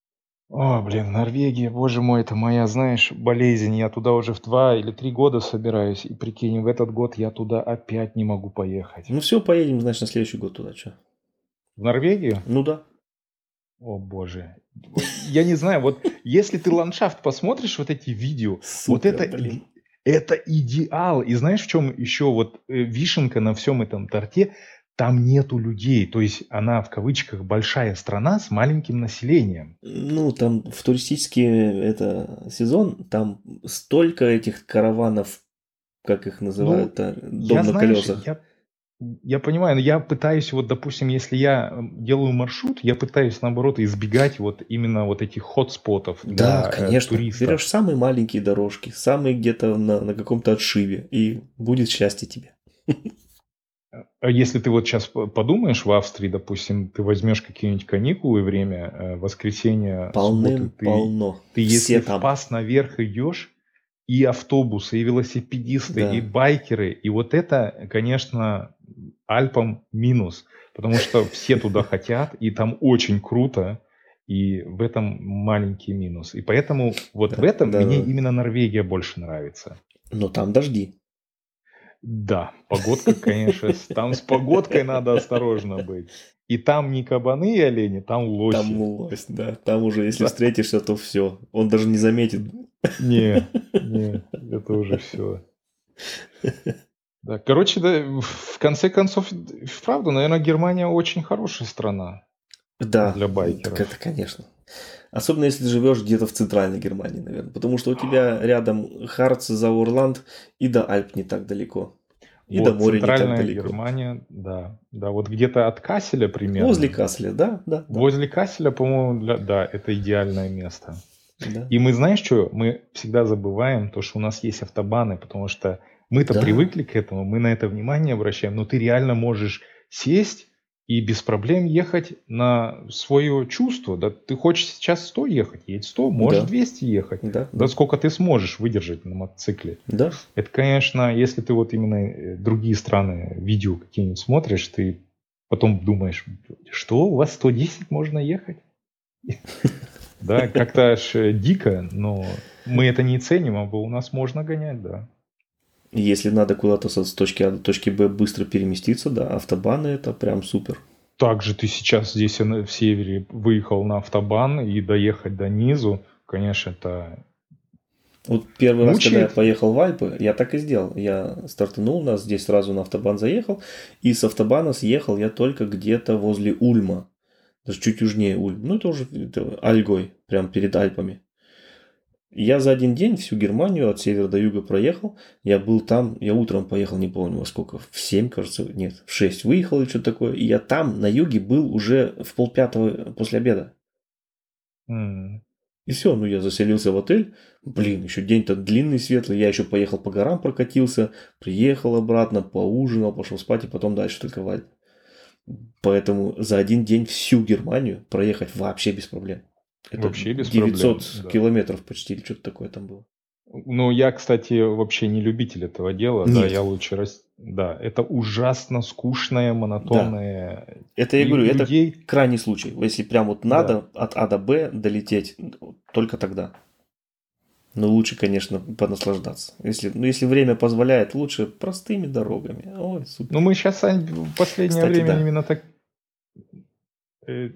О, блин, Норвегия, боже мой, это моя, знаешь, болезнь. Я туда уже в два или три года собираюсь. И прикинь, в этот год я туда опять не могу поехать. Ну все, поедем, значит, на следующий год туда. Что? В Норвегию? Ну да. О, боже. Я не знаю, вот если ты ландшафт посмотришь, вот эти видео, Супер, вот это... блин. Это идеал. И знаешь, в чем еще вот вишенка на всем этом торте? Там нету людей. То есть она, в кавычках, большая страна с маленьким населением. Ну, там в туристический это, сезон, там столько этих караванов, как их называют, ну, дом я, на знаешь, колесах. Я, я понимаю, но я пытаюсь, вот, допустим, если я делаю маршрут, я пытаюсь, наоборот, избегать вот именно вот этих хотспотов для да, конечно. туристов. Берешь самые маленькие дорожки, самые где-то на, на каком-то отшибе, и будет счастье тебе. Если ты вот сейчас подумаешь, в Австрии, допустим, ты возьмешь какие-нибудь каникулы, время, воскресенье, полным, субботы, ты, полно. ты если там. в пас наверх идешь, и автобусы, и велосипедисты, да. и байкеры, и вот это, конечно, Альпам минус, потому что все туда хотят, и там очень круто, и в этом маленький минус. И поэтому вот да, в этом да, мне да. именно Норвегия больше нравится. Но там дожди. Да, погодка, конечно, там с погодкой надо осторожно быть. И там не кабаны и олени, там лоси. Там лось, да. Там уже, если да. встретишься, то все. Он даже не заметит. Не, не, это уже все. Да, короче, да, в конце концов, вправду, наверное, Германия очень хорошая страна. Да, для так байкеров. это, конечно. Особенно если ты живешь где-то в центральной Германии, наверное. Потому что у тебя рядом Харц, Зауэрланд, и до Альп не так далеко. И до Вот моря не так центральная далеко. Германия, да. Да, вот где-то от Касселя примерно. Возле Касселя, да, да. да. Возле Касселя, по-моему, для... да, это идеальное место. Да. И мы, знаешь что, мы всегда забываем то, что у нас есть автобаны, потому что мы-то Да. привыкли к этому, мы на это внимание обращаем, но ты реально можешь сесть и без проблем ехать на свое чувство. Да, ты хочешь сейчас сто ехать, едь сто, можешь Да. двести ехать. Да, Да, да. сколько ты сможешь выдержать на мотоцикле. Да. Это, конечно, если ты вот именно э, другие страны, видео какие-нибудь смотришь, ты потом думаешь, что у вас сто десять можно ехать? Да, как-то аж э, дико, но мы это не ценим, а у нас можно гонять, да. Если надо куда-то со- с точки А до точки Б быстро переместиться, да, автобаны это прям супер. Также ты сейчас здесь э, на- в севере выехал на автобан и доехать до низу, конечно, это Вот первый раз, когда я мучает. поехал в Альпы, я так и сделал. Я стартанул нас, здесь сразу на автобан заехал, и с автобана съехал я только где-то возле Ульма. Даже чуть южнее Ульм. Ну, это уже это, Альгой, прям перед Альпами. Я за один день всю Германию от севера до юга проехал. Я был там, я утром поехал, не помню во сколько, в семь, кажется, нет, в шесть выехал или что-то такое. И я там, на юге, был уже в полпятого после обеда. М. И все, ну я заселился в отель. Блин, еще день-то длинный, светлый. Я еще поехал по горам, прокатился, приехал обратно, поужинал, пошел спать и потом дальше только в Альпы. Поэтому за один день всю Германию проехать вообще без проблем. Это Вообще без девятьсот проблем, да. километров почти или что-то такое там было. Ну, я, кстати, вообще не любитель этого дела. Да, Нет. я лучше рас... Да, это ужасно скучное, монотонное. Это я И говорю, у это людей... крайний случай. Если прям вот надо от А до Б долететь, только тогда. Но лучше, конечно, понаслаждаться. Если, ну, если время позволяет, лучше простыми дорогами. Ой, супер. Ну, мы сейчас, Сань, в последнее Кстати, время да. именно так... Э,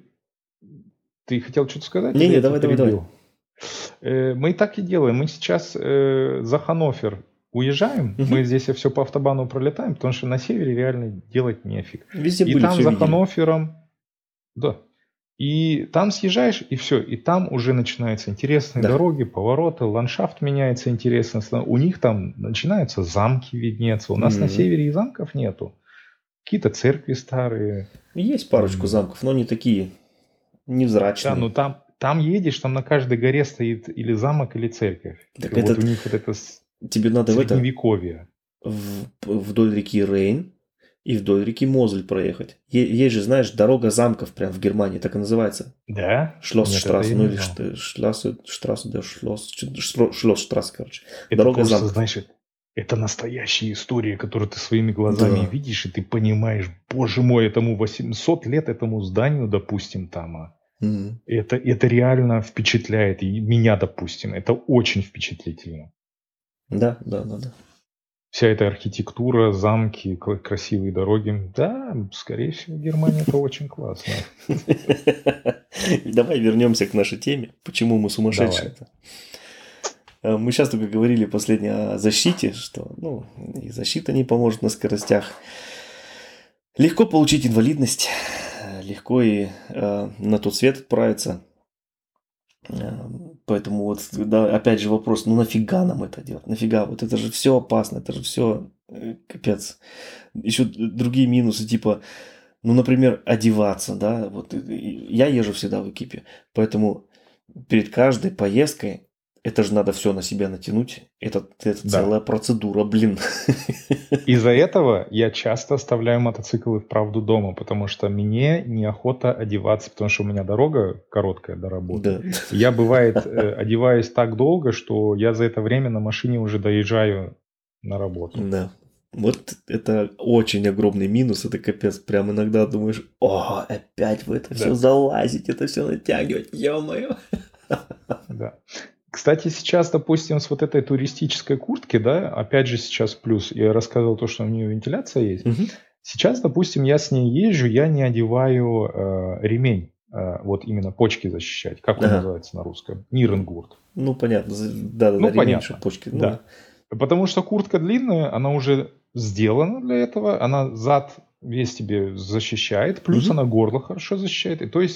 Ты хотел что-то сказать? Не, или не, я тебя давай, давай, перебил? давай. Э, Мы и так и делаем. Мы сейчас э, за Ханновер уезжаем. Мгм. Мы здесь все по автобану пролетаем, потому что на севере реально делать нефиг. Везде И были, там все за видели. Ханновером... Да. И там съезжаешь, и все. И там уже начинаются интересные Да. дороги, повороты, ландшафт меняется интересно. У них там начинаются замки виднеться. У нас на Мгм. севере и замков нету. Какие-то церкви старые. Есть парочку М. замков, но не такие Да, невзрачные. но там, там едешь, там на каждой горе стоит или замок, или церковь. Так И вот этот- у них вот это с- Тебе надо в это средневековье. в- вдоль реки Рейн и вдоль реки Мозель проехать. Е- есть же, знаешь, дорога замков прям в Германии, так и называется. Да? Шлоссштрассе, Нет, это я ну не или знал. шт- Штрассе, Штрассе, да, Шлосс, чё- Шро- Шлоссштрассе, короче. Это Дорога просто, замков. знаешь, это настоящая история, которую ты своими глазами Да. видишь, и ты понимаешь, боже мой, этому восемьсот лет, этому зданию, допустим, там, а, Мгм. это, это реально впечатляет, и меня, допустим, это очень впечатлительно. Да, да, да, да. Вся эта архитектура, замки, к- красивые дороги, да, скорее всего, Германия это очень классно. Давай вернемся к нашей теме. Почему мы сумасшедшие? Э, Мы сейчас только говорили последнее о защите, что ну, и защита не поможет на скоростях. Легко получить инвалидность, э, легко и э, на тот свет отправиться. Э, Поэтому вот, да, опять же вопрос, ну нафига нам это делать? Нафига? Вот это же все опасно, это же все капец. Еще другие минусы, типа, ну, например, одеваться, да, вот и- и я езжу всегда в экипе, поэтому перед каждой поездкой это же надо все на себя натянуть. Это, это Да. целая процедура, блин. Из-за этого я часто оставляю мотоциклы вправду дома, потому что мне неохота одеваться, потому что у меня дорога короткая до работы. Да. Я, бывает, э, одеваюсь так долго, что я за это время на машине уже доезжаю на работу. Да. Вот это очень огромный минус, это капец. Прям иногда думаешь, о, опять в это Да. все залазить, это все натягивать, ё-моё. Да. Кстати, сейчас, допустим, с вот этой туристической куртки, да, опять же сейчас плюс, я рассказывал то, что у нее вентиляция есть. Мгм. Сейчас, допустим, я с ней езжу, я не одеваю э, ремень, э, вот именно почки защищать. Как он Ага. называется на русском? Нирнгурт. Ну, понятно. Да, да, Ну, да, ремень, понятно. чтоб почки. ну Да. Потому что куртка длинная, она уже сделана для этого, она зад весь тебе защищает, плюс Мгм. она горло хорошо защищает. И то есть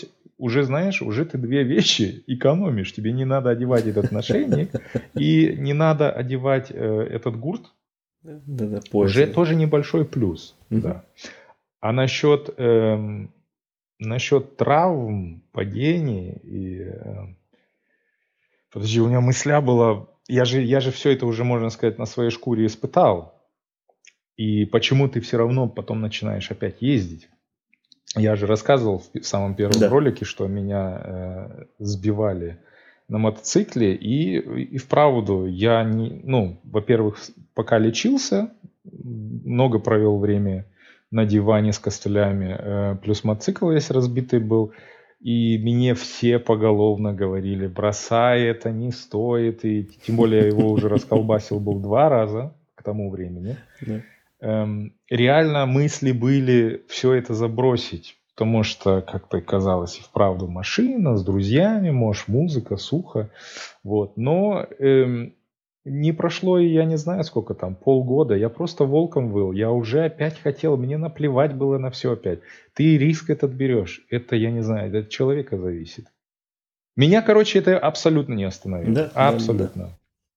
уже, знаешь, уже ты две вещи экономишь. Тебе не надо одевать этот нашейник и не надо одевать э, этот гурт. Да, да, пояс. Уже тоже небольшой плюс. Мгм. Да. А насчет, эм, насчет травм, падений и... э, Подожди, у меня мысля была... Я же, я же все это уже, можно сказать, на своей шкуре испытал. И почему ты все равно потом начинаешь опять ездить? Я же рассказывал в пи- в самом первом Да. ролике, что меня э, сбивали на мотоцикле, и, и вправду я не, ну, во-первых, с- пока лечился, м, много провел время на диване с костылями, э, плюс мотоцикл весь разбитый был, и мне все поголовно говорили, бросай это, не стоит, и тем более я его уже расколбасил был два раза к тому времени. Да. Эм, реально мысли были все это забросить, потому что, как-то казалось, и вправду машина с друзьями, может, музыка, сухо, вот. Но эм, не прошло, и я не знаю, сколько там, полгода, я просто волком выл, я уже опять хотел, мне наплевать было на все опять. Ты риск этот берешь, это, я не знаю, это от человека зависит. Меня, короче, это абсолютно не остановило, Да, да, да, да. абсолютно.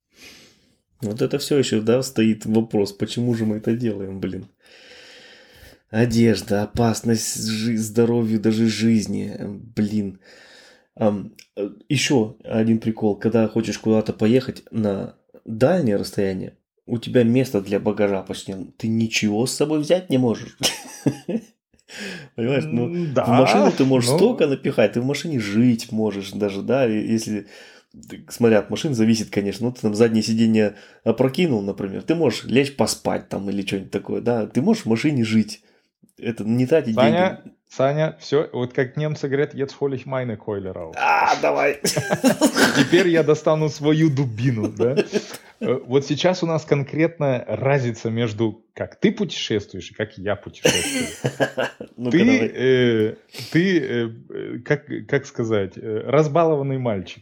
Вот это все еще, да, стоит вопрос, почему же мы это делаем, блин. Одежда, опасность жи- здоровью, даже жизни, э, блин. Ам, э, еще один прикол, когда хочешь куда-то поехать на дальнее расстояние, у тебя место для багажа почти, нет. Ты ничего с собой взять не можешь. Понимаешь, ну, М, в машину Да, ты можешь ну, столько напихать, ты в машине жить можешь даже, да, и если, ты- смотря от машин, зависит, конечно, ну, ты там заднее сиденье опрокинул, например, ты можешь лечь поспать там или что-нибудь такое, да, ты можешь в машине жить, это не тратить деньги. Саня, Саня, все, вот как немцы говорят, jetzt hol ich meine Keule raus. А, давай. Теперь я достану свою дубину, да? Э, Вот сейчас у нас конкретная разница между как ты путешествуешь и как я путешествую. Ну-ка, Ты, давай. э, ты, э, э, как, как сказать, э, разбалованный мальчик.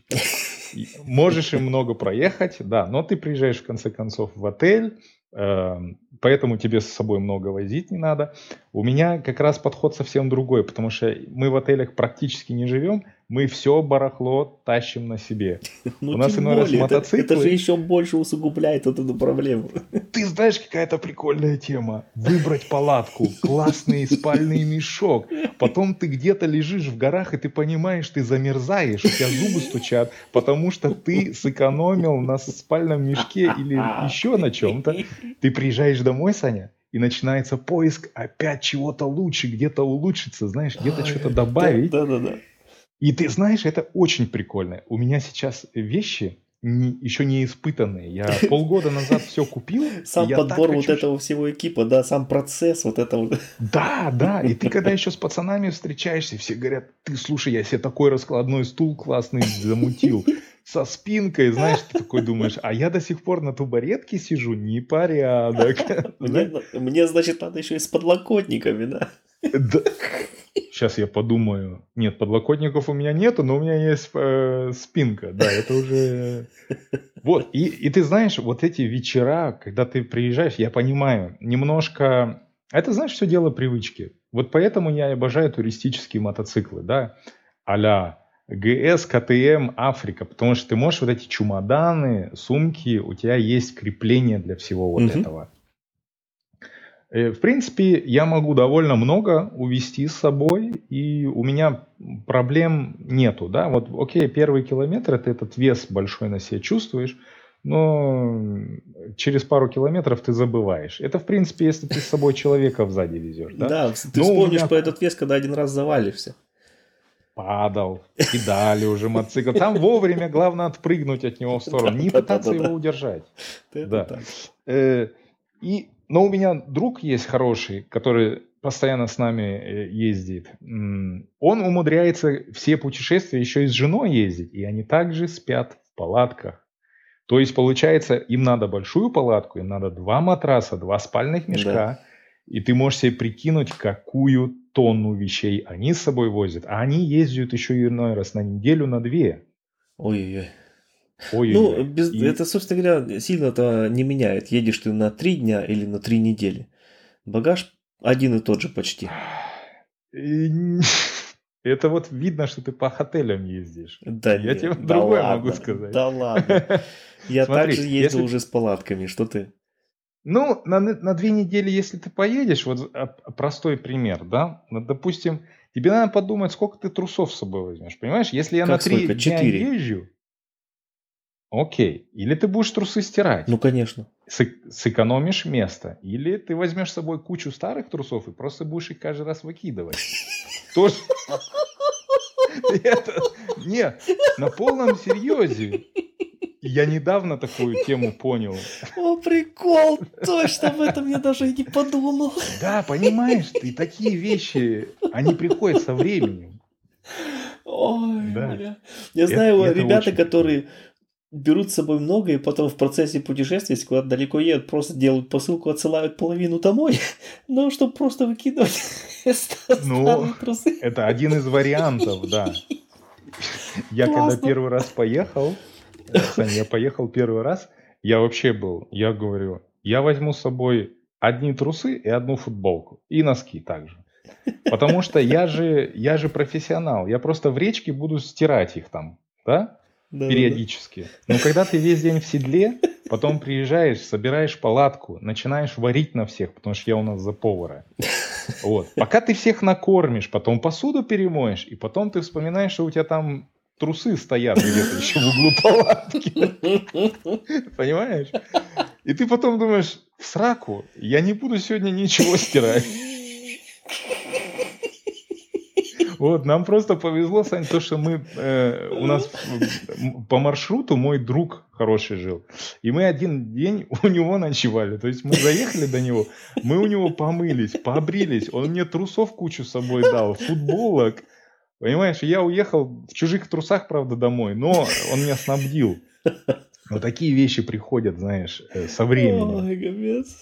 И можешь и много проехать, да, но ты приезжаешь в конце концов в отель, э, поэтому тебе с собой много возить не надо. У меня как раз подход совсем другой, потому что мы в отелях практически не живем, мы все барахло тащим на себе. Ну, У нас тем иной раз более, это, это же мотоциклы. еще больше усугубляет вот эту проблему. Ты знаешь, какая-то прикольная тема. Выбрать палатку, классный спальный мешок. Потом ты где-то лежишь в горах, и ты понимаешь, ты замерзаешь, у тебя зубы стучат, потому что ты сэкономил на спальном мешке или еще на чем-то. Ты приезжаешь домой, Саня, и начинается поиск опять чего-то лучше, где-то улучшиться, знаешь, где-то что-то Ой, добавить. Да, да, да, да. И ты знаешь, это очень прикольно. У меня сейчас вещи не- еще не испытанные. Я полгода назад все купил, и Сам я так подбор вот хочу... щ- этого всего экипа, да, сам процесс, вот это вот. Да, да. И ты когда еще с пацанами встречаешься, все говорят, ты слушай, я себе такой раскладной стул классный замутил. Со спинкой, знаешь, ты такой думаешь, а я до сих пор на тубаретке сижу, непорядок. Мне, Знаешь? мне, значит, надо еще и с подлокотниками, да? Да. Сейчас я подумаю. Нет, подлокотников у меня нету, но у меня есть э, спинка. Да, это уже... Вот, и, и ты знаешь, вот эти вечера, когда ты приезжаешь, я понимаю, немножко... Это, знаешь, все дело привычки. Вот поэтому я и обожаю туристические мотоциклы, да, а-ля ГС, КТМ, Африка, потому что ты можешь вот эти чемоданы, сумки, у тебя есть крепление для всего вот Мгм. этого. Э, В принципе, я могу довольно много увезти с собой, и у меня проблем нету, да, вот, окей, первый километр, ты этот вес большой на себе чувствуешь, но через пару километров ты забываешь. Это, в принципе, если ты с собой человека сзади везешь, да. Да, ты Но у вспомнишь меня про ку- этот вес, когда один раз завалишься. падал, кидали уже мотоцикл. Там вовремя, главное, отпрыгнуть от него в сторону, не пытаться Да-да-да-да. его удержать. Это Да. так. Э, И, но у меня друг есть хороший, который постоянно с нами э, ездит. М, Он умудряется все путешествия еще и с женой ездить, и они также спят в палатках. То есть, получается, им надо большую палатку, им надо два матраса, два спальных Да. мешка, и ты можешь себе прикинуть, какую тонну вещей они с собой возят. А они ездят еще и иной раз на неделю, на две. Ой-ой-ой. Ну, Ой-ой-ой. без, И это, собственно говоря, сильно-то не меняет, едешь ты на три дня или на три недели. Багаж один и тот же почти. И Это вот видно, что ты по отелям ездишь. Да Я нет, тебе да другое ладно, могу сказать. да ладно. Я Смотри, также ездил если... уже с палатками, что ты? Ну, на, на две недели, если ты поедешь, вот а, простой пример, да, ну, допустим, тебе надо подумать, сколько ты трусов с собой возьмешь, понимаешь? Если я на Как три сколько? дня Четыре. езжу, окей, или ты будешь трусы стирать, Ну, конечно. сэк- сэкономишь место, или ты возьмешь с собой кучу старых трусов и просто будешь их каждый раз выкидывать. Тоже... Это... Нет, на полном серьезе. Я недавно такую тему понял. О, прикол! Точно об этом я даже и не подумал. Да, понимаешь, ты такие вещи, они приходят со временем. Ой, Да. бля. Я Это- знаю это ребята, очень которые берут с собой много и потом в процессе путешествия, если куда-то далеко едут, просто делают посылку, отсылают половину домой, ну, чтобы просто выкидывать Ну, старые трусы. Это один из вариантов, да. Я когда Классно. первый раз поехал, э, Сань, я поехал первый раз, я вообще был, я говорю, я возьму с собой одни трусы и одну футболку, и носки также. Потому что я же, я же профессионал, я просто в речке буду стирать их там, да, Да-да-да. периодически. Но когда ты весь день в седле, потом приезжаешь, собираешь палатку, начинаешь варить на всех, потому что я у нас за повара. Вот. Пока ты всех накормишь, потом посуду перемоешь, и потом ты вспоминаешь, что у тебя там трусы стоят где-то еще в углу палатки. Понимаешь? И ты потом думаешь, в сраку, я не буду сегодня ничего стирать. Вот, нам просто повезло, Сань, то, что мы, э, у нас м, по маршруту мой друг хороший жил. И мы один день у него ночевали. То есть мы заехали до него, мы у него помылись, побрились. Он мне трусов кучу с собой дал, футболок. Понимаешь, я уехал в чужих трусах, правда, домой, но он меня снабдил. Но такие вещи приходят, знаешь, э, со временем. Ой, капец.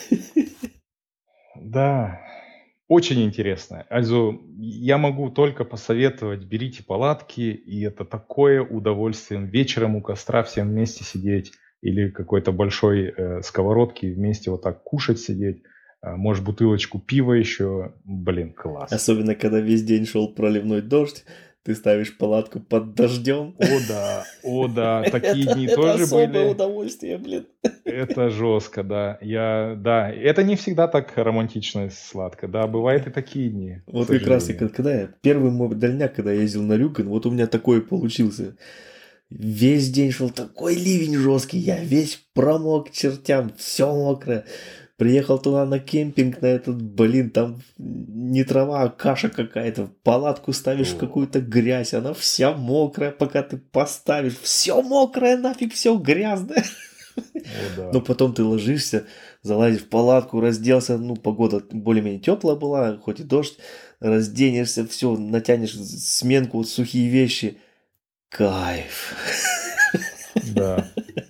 Да, очень интересно. Also, я могу только посоветовать, берите палатки, и это такое удовольствие вечером у костра всем вместе сидеть или какой-то большой э, сковородки вместе вот так кушать, сидеть. А, может, бутылочку пива еще. Блин, класс. Особенно, когда весь день шел проливной дождь, ты ставишь палатку под дождем. О да, о да, такие Это- дни это тоже особое были. удовольствие, блин. Это жестко, да. Я, да, это не всегда так романтично и сладко. Да, бывают и такие дни. к Вот как раз и сожалению. когда я первый мой дальняк, когда я ездил на Рюкон, вот у меня такой получился. Весь день шел такой ливень жесткий, я весь промок к чертям, все мокрое. Приехал туда на кемпинг, на этот, блин, там не трава, а каша какая-то. В палатку ставишь в О. какую-то грязь, она вся мокрая, пока ты поставишь. Все мокрое, нафиг, все грязное. О, да. Но потом ты ложишься, залазишь в палатку, разделся, ну, погода более-менее теплая была, хоть и дождь, разденешься, все, натянешь сменку, вот сухие вещи. Кайф. Да.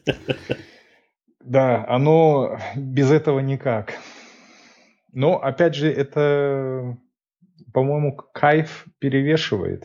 Да, оно без этого никак. Но, опять же, это, по-моему, кайф перевешивает.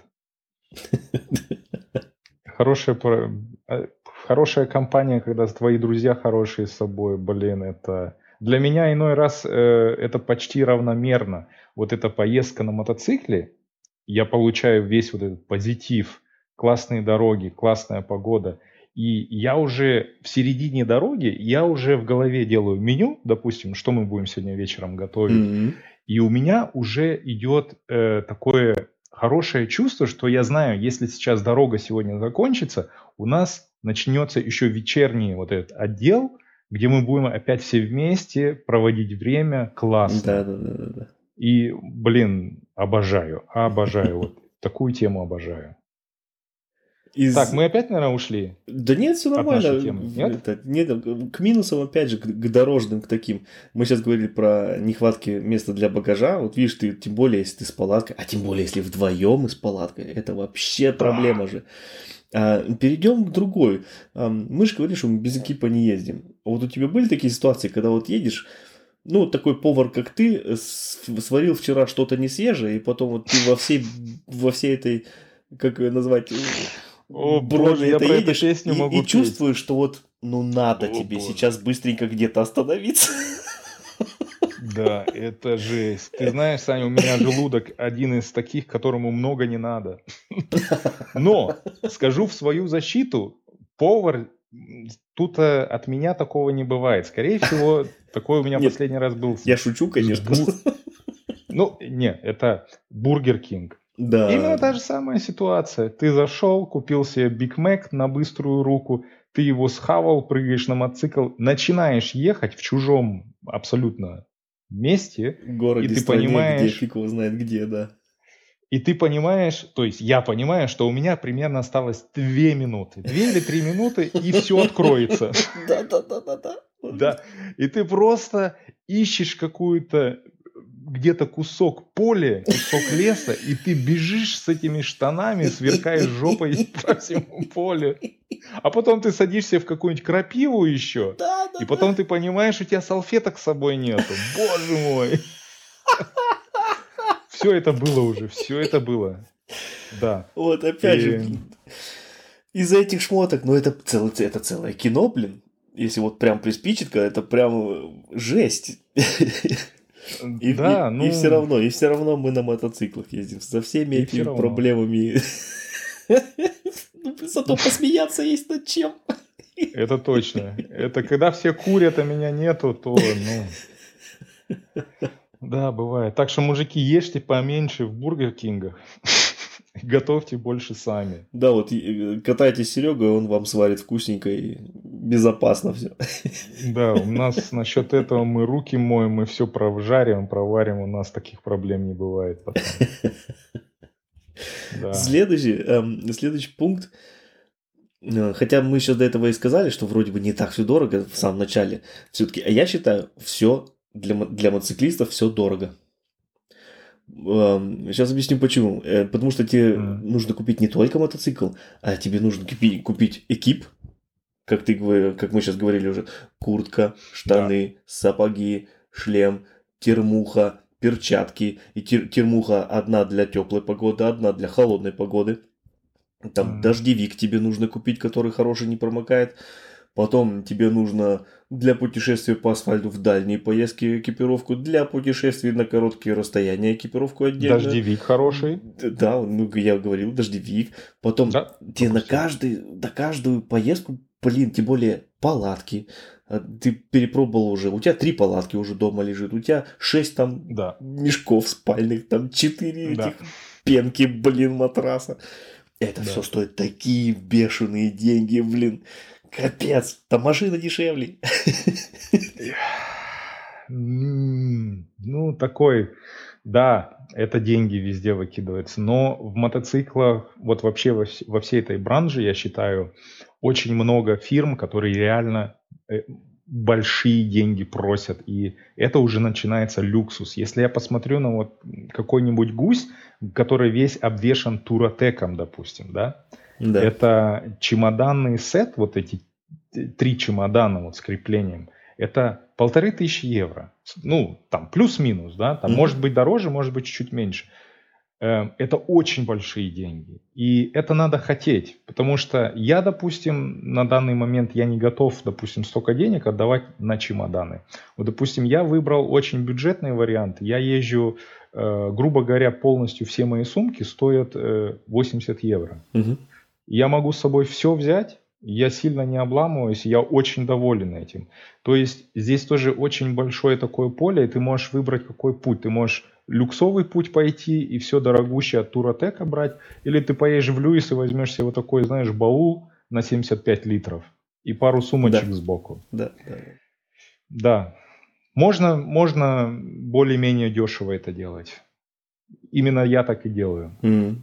Хорошая, про- э, хорошая компания, когда твои друзья хорошие с собой, блин, это... Для меня иной раз э, это почти равномерно. Вот эта поездка на мотоцикле, я получаю весь вот этот позитив, классные дороги, классная погода. И я уже в середине дороги, я уже в голове делаю меню, допустим, что мы будем сегодня вечером готовить. Мгм. И у меня уже идет э, такое хорошее чувство, что я знаю, если сейчас дорога сегодня закончится, у нас начнется еще вечерний вот этот отдел, где мы будем опять все вместе проводить время классно. Да, да, да, да, да. И, блин, обожаю, обожаю. Вот такую тему обожаю. Из... Так, мы опять, наверное, ушли Да нет, все от нормально. нашей темы. Нет? Это, нет, к минусам, опять же, к, к дорожным, к таким. Мы сейчас говорили про нехватки места для багажа. Вот видишь, ты, тем более, если ты с палаткой, а тем более, если вдвоем и с палаткой, это вообще проблема же. А, перейдем к другой. А, мы же говорили, что мы без экипа не ездим. А вот у тебя были такие ситуации, когда вот едешь, ну, такой повар, как ты, с- сварил вчера что-то несвежее, и потом вот ты во всей, во всей этой, как ее назвать, О, броне боже, я это про эту едешь песню и, могу и петь. чувствуешь, что вот, ну, надо О, тебе боже. сейчас быстренько где-то остановиться. Да, это жесть. Ты знаешь, Саня, у меня желудок один из таких, которому много не надо. Но, скажу в свою защиту, повар, тут от меня такого не бывает. Скорее всего, такой у меня Нет, последний раз был. Я шучу, конечно. Бу... Ну, нет, это Бургер Кинг. Да. Именно та же самая ситуация. Ты зашел, купил себе Биг Мак на быструю руку, ты его схавал, прыгаешь на мотоцикл, начинаешь ехать в чужом абсолютно месте, городе, и ты стране, понимаешь, где фиг его знает где, да. И ты понимаешь, то есть я понимаю, что у меня примерно осталось две минуты, две или три минуты, и все откроется. Да, да, да, да, да. Да. И ты просто ищешь какую-то где-то кусок поля, кусок леса, и ты бежишь с этими штанами, сверкаешь жопой по всему полю. А потом ты садишься в какую-нибудь крапиву еще, да, да, и потом да. ты понимаешь, у тебя салфеток с собой нету. Боже мой! Все это было уже, все это было. Да. Вот, опять и... же, из-за этих шмоток, ну это, целое, это целое кино, блин. Если вот прям приспичит, когда это прям жесть. И, да, и, ну... и все равно, и все равно мы на мотоциклах ездим со всеми и этими проблемами. Ну, зато посмеяться есть над чем. Это точно. Это когда все курят, а меня нету, то, ну... Да, бывает. Так что, мужики, ешьте поменьше в Бургер Кингах. Готовьте больше сами. Да, вот катайтесь с Серегой, он вам сварит вкусненько и безопасно все. Да, у нас насчет этого мы руки моем, мы все провжарим, проварим, у нас таких проблем не бывает потом. Да. Следующий, эм, следующий пункт. Хотя мы сейчас до этого и сказали, что вроде бы не так все дорого в самом начале. Все-таки, а я считаю, все для, для мотоциклистов все дорого. Сейчас объясню почему. Потому что тебе mm. нужно купить не только мотоцикл, а тебе нужно купить, купить экип, как ты, как мы сейчас говорили уже, куртка, штаны, да. сапоги, шлем, термуха, перчатки. И тер, термуха одна для теплой погоды, одна для холодной погоды. Там mm. дождевик тебе нужно купить, который хороший, не промокает. Потом тебе нужно для путешествия по асфальту в дальние поездки экипировку, для путешествий на короткие расстояния экипировку отдельно. Дождевик хороший. Да, ну я говорил, дождевик. Потом да, тебе на, каждый, на каждую поездку, блин, тем более палатки. Ты перепробовал уже, у тебя три палатки уже дома лежит, у тебя шесть там да. мешков спальных, там четыре да. этих пенки, блин, матраса. Это да. все стоит такие бешеные деньги, блин. Капец, там машина дешевле. Ну, такой, да, это деньги везде выкидываются. Но в мотоциклах, вот вообще во, во всей этой бранже, я считаю, очень много фирм, которые реально большие деньги просят. И это уже начинается люксус. Если я посмотрю на вот какой-нибудь гусь, который весь обвешан Туратеком, допустим, да, Да. Это чемоданный сет, вот эти три чемодана вот с креплением, это полторы тысячи евро. Ну, там плюс-минус, да, там mm-hmm. может быть дороже, может быть чуть-чуть меньше. Это очень большие деньги. И это надо хотеть, потому что я, допустим, на данный момент я не готов, допустим, столько денег отдавать на чемоданы. Вот, допустим, я выбрал очень бюджетный вариант. Я езжу, грубо говоря, полностью все мои сумки стоят восемьдесят евро. Mm-hmm. Я могу с собой все взять, я сильно не обламываюсь, я очень доволен этим. То есть здесь тоже очень большое такое поле, и ты можешь выбрать какой путь. Ты можешь люксовый путь пойти и все дорогущее от Туратека брать, или ты поедешь в Люис и возьмешь себе вот такой, знаешь, баул на семьдесят пять литров и пару сумочек да. сбоку. Да, да. Да. Можно, можно более-менее дешево это делать. Именно я так и делаю. Mm.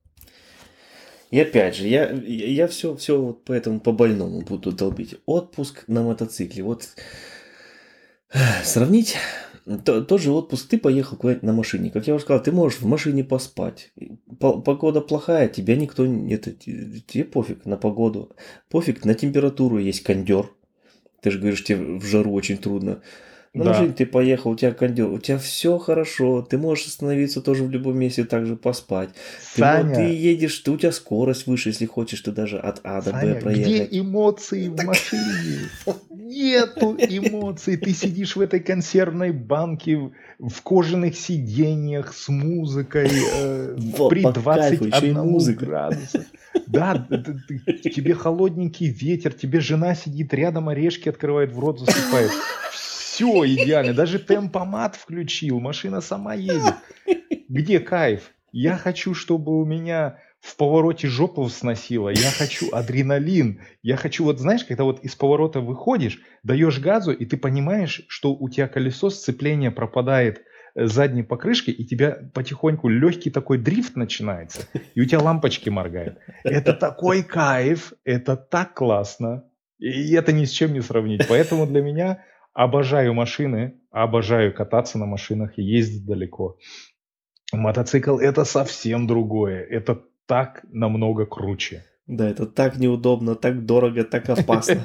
И опять же, я, я все, все вот поэтому по-больному буду долбить. Отпуск на мотоцикле. Вот сравнить то, тот же отпуск. Ты поехал куда-нибудь на машине. Как я уже сказал, ты можешь в машине поспать. Погода плохая, тебя никто... Это, тебе пофиг на погоду. Пофиг на температуру. Есть кондер. Ты же говоришь, тебе в жару очень трудно. На да. машине ты поехал, у тебя кондер, у тебя все хорошо, ты можешь остановиться тоже в любом месте, также поспать. Саня, ты, ты едешь, ты, у тебя скорость выше, если хочешь, ты даже от А до Саня, Б проехать. Где эмоции в машине? нету эмоций. Ты сидишь в этой консервной банке, в кожаных сиденьях с музыкой э, Вот, при по кайфу, двадцать еще и одном музыка. градусе. Да, т- т- т- тебе холодненький ветер, тебе жена сидит рядом, орешки открывает, в рот засыпает. Все идеально. Даже темпомат включил, машина сама едет. Где кайф? Я хочу, чтобы у меня в повороте жопу сносило. Я хочу адреналин. Я хочу, вот знаешь, когда вот из поворота выходишь, даешь газу, и ты понимаешь, что у тебя колесо сцепления пропадает э, задней покрышки, и тебя потихоньку легкий такой дрифт начинается, и у тебя лампочки моргают. Это такой кайф, это так классно. И это ни с чем не сравнить. Поэтому для меня обожаю машины, обожаю кататься на машинах и ездить далеко. Мотоцикл это совсем другое. Это так намного круче. Да, это так неудобно, так дорого, так опасно.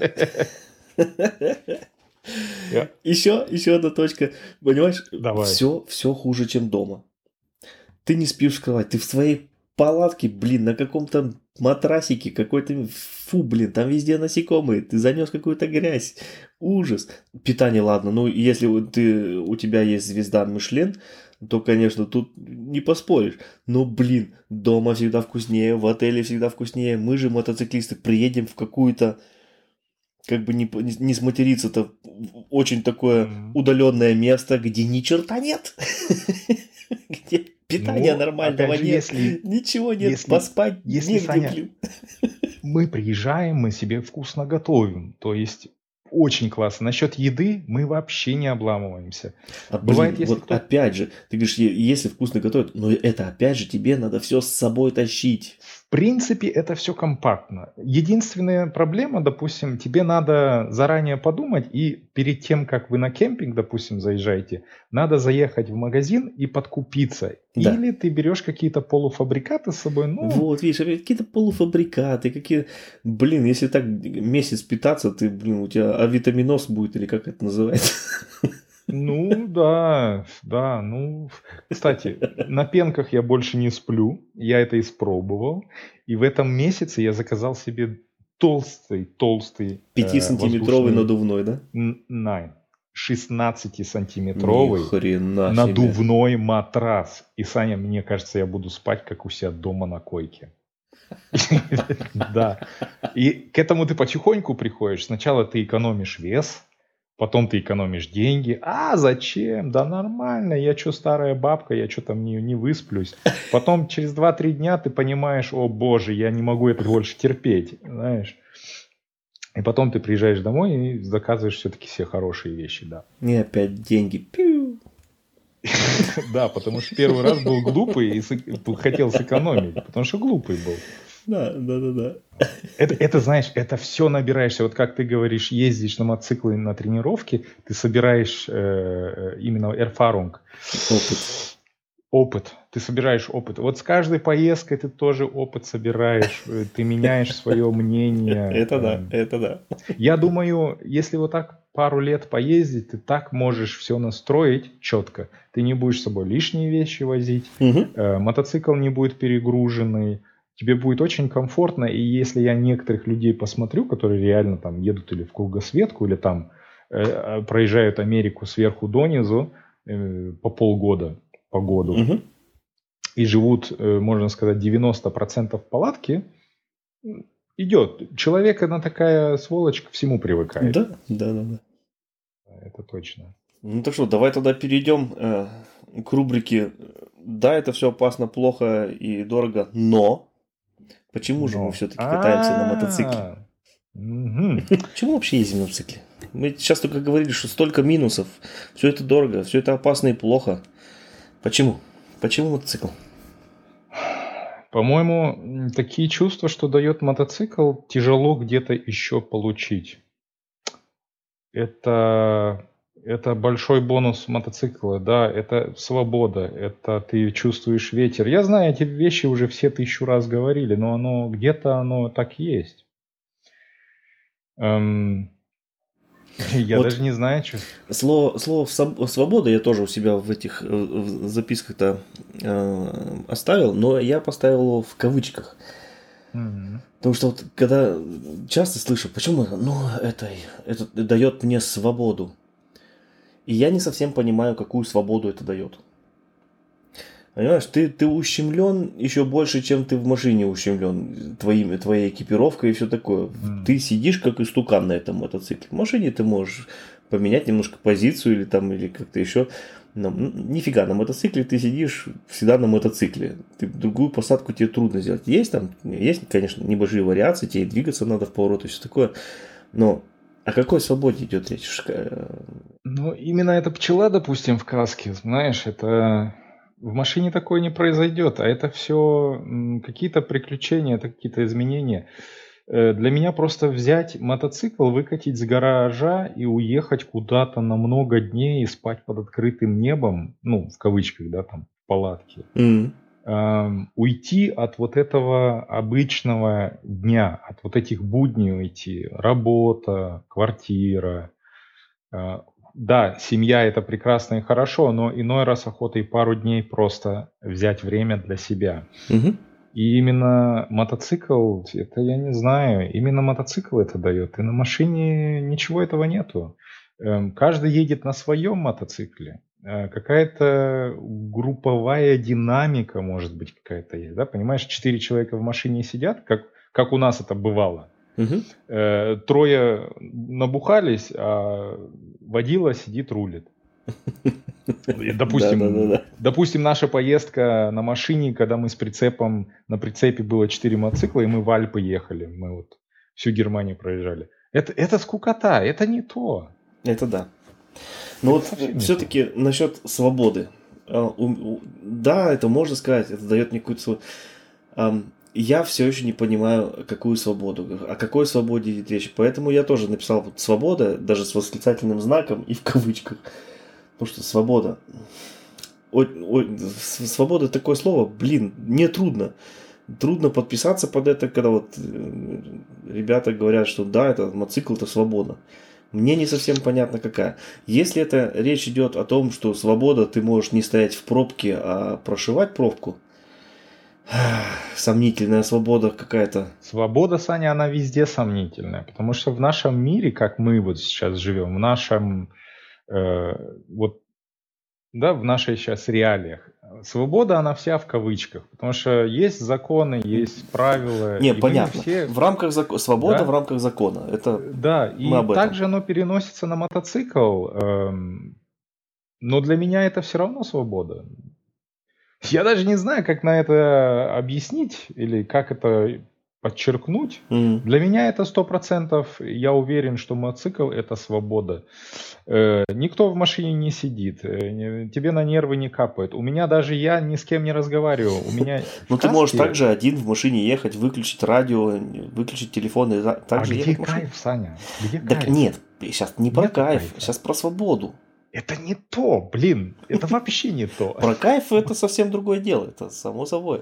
Я- Еще, еще одна точка. Понимаешь, Давай. все, все хуже, чем дома. Ты не спишь в кровать, ты в своей палатке, блин, на каком-то матрасике какой-то, фу, блин, там везде насекомые, ты занес какую-то грязь, ужас. Питание, ладно, ну если вот ты, у тебя есть звезда Мишлен, то, конечно, тут не поспоришь. Но, блин, дома всегда вкуснее, в отеле всегда вкуснее. Мы же, мотоциклисты, приедем в какую-то, как бы не, по- не, не сматериться-то, в очень такое Мгм. удаленное место, где ни черта нет. Где питания Ну, нормального опять же, нет. если, Ничего нет, если, поспать если, негде, Саня, блин. мы приезжаем, мы себе вкусно готовим. То есть очень классно. Насчет еды мы вообще не обламываемся. А, Бывает, блин, если вот кто-то... опять же, ты говоришь, е- если вкусно готовят, но это опять же тебе надо все с собой тащить. В принципе, это все компактно. Единственная проблема, допустим, тебе надо заранее подумать, и перед тем, как вы на кемпинг, допустим, заезжаете, надо заехать в магазин и подкупиться. Да. Или ты берешь какие-то полуфабрикаты с собой, ну, Вот, видишь, опять какие-то полуфабрикаты, какие... Блин, если так месяц питаться, ты, блин, у тебя авитаминоз будет, или как это называется? ну да, да, ну, кстати, на пенках я больше не сплю, я это испробовал, и в этом месяце я заказал себе толстый, толстый э, Пятисантиметровый воздушный надувной, да? н- Nine, Ни шестнадцатисантиметровый хрена себе. надувной матрас. И, Саня, мне кажется, я буду спать, как у себя дома на койке. Да. И к этому ты потихоньку приходишь. Сначала ты экономишь вес, потом ты экономишь деньги. А зачем? Да нормально, я что, старая бабка, я что там не, не высплюсь. Потом через два-три дня ты понимаешь, о боже, я не могу это больше терпеть, знаешь. И потом ты приезжаешь домой и заказываешь все-таки все хорошие вещи, да. И опять деньги. Пиу. Да, потому что первый раз был глупый и сэк- хотел сэкономить, потому что глупый был. Да, да, да, да. Это, это, знаешь, это все набираешься. Вот как ты говоришь, ездишь на мотоцикле на тренировки, ты собираешь э, э, именно Erfahrung, Опыт. опыт. Ты собираешь опыт. Вот с каждой поездкой ты тоже опыт собираешь, э, ты меняешь свое мнение. Это да, э. это да. Я думаю, если вот так пару лет поездить, ты так можешь все настроить четко. Ты не будешь с собой лишние вещи возить, Мгм. э, мотоцикл не будет перегруженный, тебе будет очень комфортно. И если я некоторых людей посмотрю, которые реально там едут или в кругосветку, или там э, проезжают Америку сверху донизу э, по полгода по году Мгм. и живут, э, можно сказать, девяносто процентов в палатке, м, идет. Человек, она такая сволочь, ко всему привыкает. Да, да, да, да. Это точно. Ну так что, давай тогда перейдем э, к рубрике. Да, это все опасно, плохо и дорого, но почему же мы Но. все-таки катаемся на мотоцикле? А, мгм. Почему мы вообще ездим на мотоцикле? Мы сейчас только говорили, что столько минусов, все это дорого, все это опасно и плохо. Почему? Почему мотоцикл? По-моему, м, такие чувства, что дает мотоцикл, тяжело где-то еще получить. Это, это большой бонус мотоцикла, да, это свобода, это ты чувствуешь ветер. Я знаю, эти вещи уже все тысячу раз говорили, но оно где-то оно так есть. Эм, я Вот даже не знаю, что. слово, слово «своб- свобода» я тоже у себя в этих э, в записках-то э, оставил, но я поставил его в кавычках. Мгм. Потому что вот когда часто слышу, почему это, ну, это, это дает мне свободу. И я не совсем понимаю, какую свободу это дает. Понимаешь, ты, ты ущемлен еще больше, чем ты в машине ущемлен твоими, твоей экипировкой и все такое. М. Ты сидишь как истукан на этом мотоцикле. В машине ты можешь поменять немножко позицию или там, или как-то еще. Но, м, нифига, на мотоцикле ты сидишь всегда на мотоцикле. Ты другую посадку тебе трудно сделать. Есть там, есть, конечно, небольшие вариации, тебе и двигаться надо в поворот и все такое. Но о какой свободе идет речь? Шка- Ну, именно эта пчела, допустим, в каске, знаешь, это в машине такое не произойдет, а это все какие-то приключения, это какие-то изменения. Э, Для меня просто взять мотоцикл, выкатить с гаража и уехать куда-то на много дней и спать под открытым небом, ну, в кавычках, да, там, в палатке. М, Ам, уйти от вот этого обычного дня, от вот этих будней уйти. Работа, квартира. А, Да, семья это прекрасно и хорошо, но иной раз охота и пару дней просто взять время для себя. мгм. И именно мотоцикл, это я не знаю, именно мотоцикл это дает. И на машине ничего этого нету. Эм, Каждый едет на своем мотоцикле. Э, Какая-то групповая динамика, может быть, какая-то есть. Да? Понимаешь, четыре человека в машине сидят, как, как у нас это бывало. Мгм. Э, Трое набухались, а водила сидит, рулит. И, Да, да, да, Допустим, да. допустим, наша поездка на машине, когда мы с прицепом, на прицепе было четыре мотоцикла, и мы в Альпы ехали, мы вот всю Германию проезжали. Это, это скукота, это не то. Это да. Но Это вот совсем не то. все-таки насчет свободы. А, у- у- Да, это можно сказать, это дает мне какую-то свободу. Ам, Я все еще не понимаю, какую свободу, о какой свободе идет речь. Поэтому я тоже написал вот свобода, даже с восклицательным знаком и в кавычках. Потому что свобода. Ой, ой, с- свобода такое слово, блин, мне трудно. Трудно подписаться под это, когда вот э, ребята говорят, что да, это мотоцикл, это свобода. Мне не совсем понятно какая. Если это речь идет о том, что свобода, ты можешь не стоять в пробке, а прошивать пробку, сомнительная свобода какая-то. Свобода, Саня, она везде сомнительная, потому что в нашем мире, как мы вот сейчас живем, в нашем, э, вот, да, в нашей сейчас реалиях, свобода, она вся в кавычках, потому что есть законы, есть правила, Не, и мы понятно. все, В рамках закона. Свобода в да, рамках закона. Это да, мы и об этом. также оно переносится на мотоцикл, эм, но для меня это все равно свобода. Я даже не знаю, как на это объяснить или как это подчеркнуть. М. Для меня это сто процентов, я уверен, что мотоцикл – это свобода. Э, Никто в машине не сидит, э, не- тебе на нервы не капает. У меня даже я ни с кем не разговариваю. У меня в Ну, ты можешь каске… также один в машине ехать, выключить радио, выключить телефон и за- А также где ехать в машине. кайф, Саня? Где Так кайф? нет, сейчас не про Нету кайф, кайфа. сейчас про свободу. Это не то, блин. Это вообще не то. Про кайф это совсем другое дело, это само собой.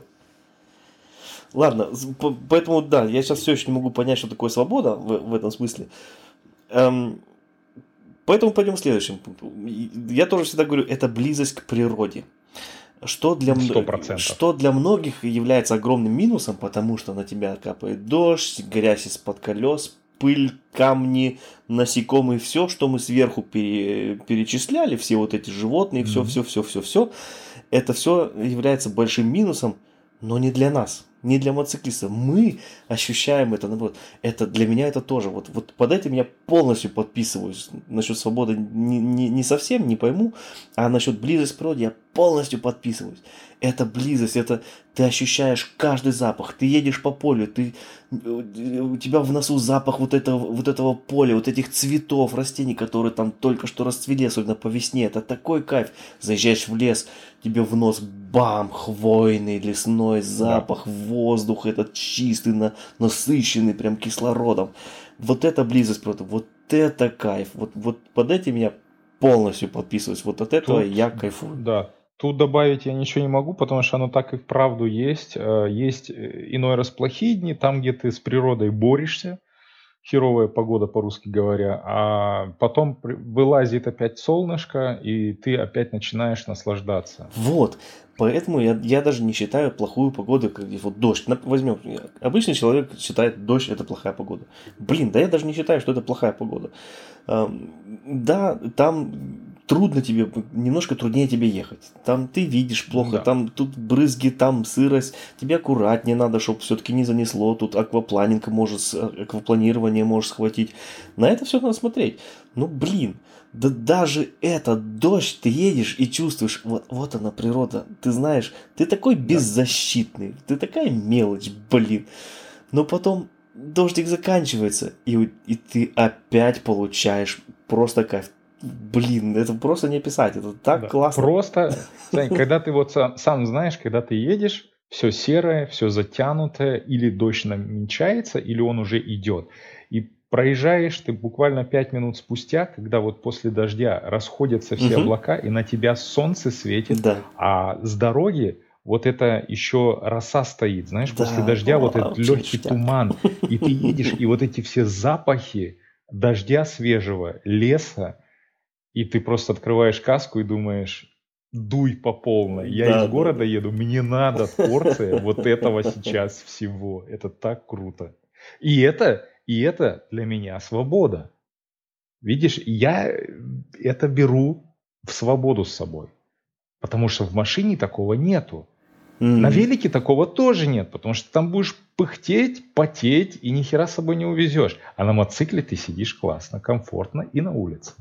Ладно, с- по- поэтому да, я сейчас все еще не могу понять, что такое свобода в, в этом смысле. Эм, Поэтому пойдем к следующему пункту. И Я тоже всегда говорю, это близость к природе. Что для, м- Сто процентов. что для многих является огромным минусом, потому что на тебя капает дождь, грязь из-под колес, пыль, камни, насекомые, все, что мы сверху пере- перечисляли, все вот эти животные, все, Мгм. все, все, все, все, это все является большим минусом, но не для нас, не для мотоциклистов. Мы ощущаем это, наоборот. Это для меня это тоже. Вот, вот под этим я полностью подписываюсь. Насчет свободы не, не, не совсем, не пойму, а насчет близости к природе я полностью подписываюсь. Это близость, это ты ощущаешь каждый запах. Ты едешь по полю, ты, у тебя в носу запах вот этого, вот этого поля, вот этих цветов, растений, которые там только что расцвели, особенно по весне. Это такой кайф. Заезжаешь в лес, тебе в нос бам, хвойный, лесной запах, воздух этот чистый, на, насыщенный прям кислородом. Вот это близость просто, вот это кайф. Вот, вот под этим я полностью подписываюсь. Вот от этого Тут, я кайфую. да, тут добавить я ничего не могу, потому что оно так и вправду есть. Э, Есть э, иной раз плохие дни, там, где ты с природой борешься, херовая погода, по-русски говоря, а потом при- вылазит опять солнышко, и ты опять начинаешь наслаждаться. Вот. Поэтому я, я даже не считаю плохую погоду, как вот дождь. Нап- Возьмем, обычный человек считает дождь это плохая погода. Блин, да я даже не считаю, что это плохая погода. Ам, Да, там трудно тебе, немножко труднее тебе ехать. Там ты видишь плохо, Да. там тут брызги, там сырость. Тебе аккуратнее надо, чтобы все-таки не занесло. Тут аквапланинг может, с- аквапланирование может схватить. На это все надо смотреть. Ну, блин, да даже этот дождь, ты едешь и чувствуешь, вот, вот она природа. Ты знаешь, ты такой Да. беззащитный, ты такая мелочь, блин. Но потом дождик заканчивается, и, у- и ты опять получаешь просто кайф. Блин, это просто не описать, это так Да. классно. Просто, Сань, когда ты вот сам, сам знаешь, когда ты едешь, все серое, все затянутое, или дождь намечается, или он уже идет. И проезжаешь ты буквально пять минут спустя, когда вот после дождя расходятся все Мгм. облака, и на тебя солнце светит, Да, а с дороги вот это еще роса стоит, знаешь, после да, дождя вот этот вообще легкий ништяк. туман, и ты едешь, и вот эти все запахи дождя свежего, леса, и ты просто открываешь каску и думаешь, дуй по полной. Я из Да, да, города да. еду, мне надо порция вот этого сейчас всего. Это так круто. И это, и это для меня свобода. Видишь, я э, это беру в свободу с собой. Потому что в машине такого нету. На М. велике такого тоже нет, потому что там будешь пыхтеть, потеть и ни хера с собой не увезешь. А на мотоцикле ты сидишь классно, комфортно и на улице.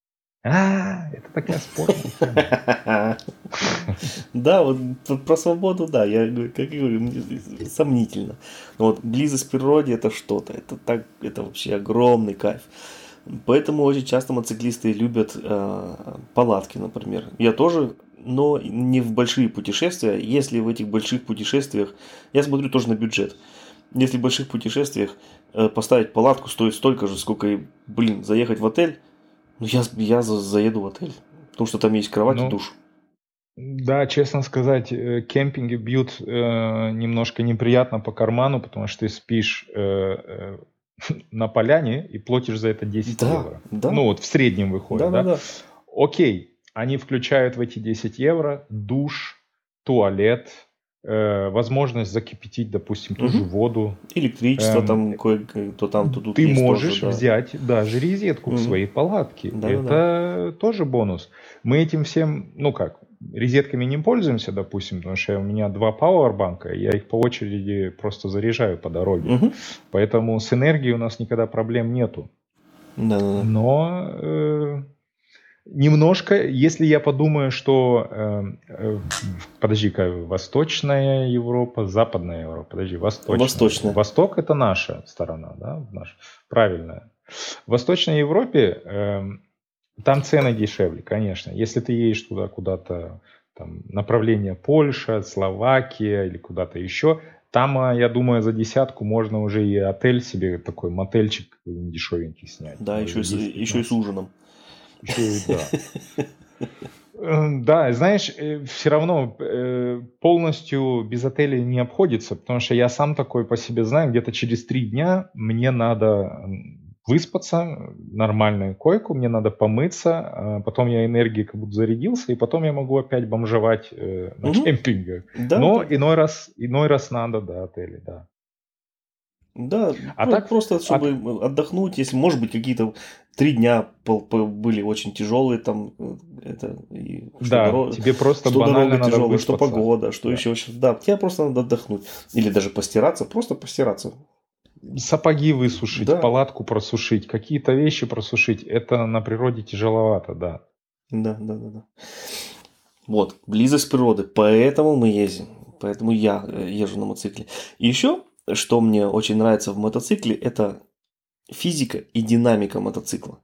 А, это такая спорная тема. Да, вот п- про свободу, да, я говорю, как я говорю, мне сомнительно. Но вот близость к природе это что-то, это так, это вообще огромный кайф. Поэтому очень часто мотоциклисты любят э, палатки, например. Я тоже, но не в большие путешествия. Если в этих больших путешествиях, я смотрю тоже на бюджет. Если в больших путешествиях э, поставить палатку стоит столько же, сколько и, блин, заехать в отель, ну я, я за- заеду в отель. Потому что там есть кровать и Ну, душ. да, честно сказать, э, кемпинги бьют э, немножко неприятно по карману, потому что ты спишь э, э, на поляне и платишь за это десять Да, евро. да, Ну вот в среднем выходит, да, да, да? да. Окей, они включают в эти десять евро душ, туалет, э, возможность закипятить, допустим, ту же Мгм. воду. Электричество Эм, там кое-то там, то тут Ты есть тоже, можешь да. взять даже резетку к Мгм. своей палатке. Да, да, да. Это тоже бонус. Мы этим всем, ну как, резетками не пользуемся, допустим, потому что у меня два пауэрбанка, я их по очереди просто заряжаю по дороге. Мгм. Поэтому с энергией у нас никогда проблем нету. Да, да, да. Но э, немножко, если я подумаю, что, э, э, подожди-ка, Восточная Европа, Западная Европа, подожди, Восточная. Восточная. Восток это наша сторона, да, наша, правильная. В Восточной Европе эм, там цены дешевле, конечно. Если ты едешь туда куда-то, там, направление Польша, Словакия или куда-то еще, там, а, я думаю, за десятку можно уже и отель себе, такой мотельчик дешевенький снять. Да, Может, еще за и, с, еще и с десять-пятнадцать. ужином. Еще и да. Э, Да, знаешь, все равно э, полностью без отеля не обходится, потому что я сам такой по себе знаю, где-то через три дня мне надо м, выспаться, нормальную койку, мне надо помыться, а потом я энергией как будто зарядился, и потом я могу опять бомжевать э, на Мгм. кемпингах. Да, Но да. иной раз, иной раз надо, да, отели, да. Да, А про- так, просто а чтобы отдохнуть, если, может быть, какие-то три дня пол- по- были очень тяжелые, там, э, это, и что, да, дорога, тебе просто что банально дорога надо тяжелая, что выспаться. погода, что Да. еще, да, тебе просто надо отдохнуть. Или даже постираться, просто постираться. Сапоги высушить, Да, палатку просушить, какие-то вещи просушить, это на природе тяжеловато, да. да, да, да, да. Вот, близость природы, поэтому мы ездим, поэтому я э, езжу на мотоцикле. И еще, что мне очень нравится в мотоцикле, это физика и динамика мотоцикла.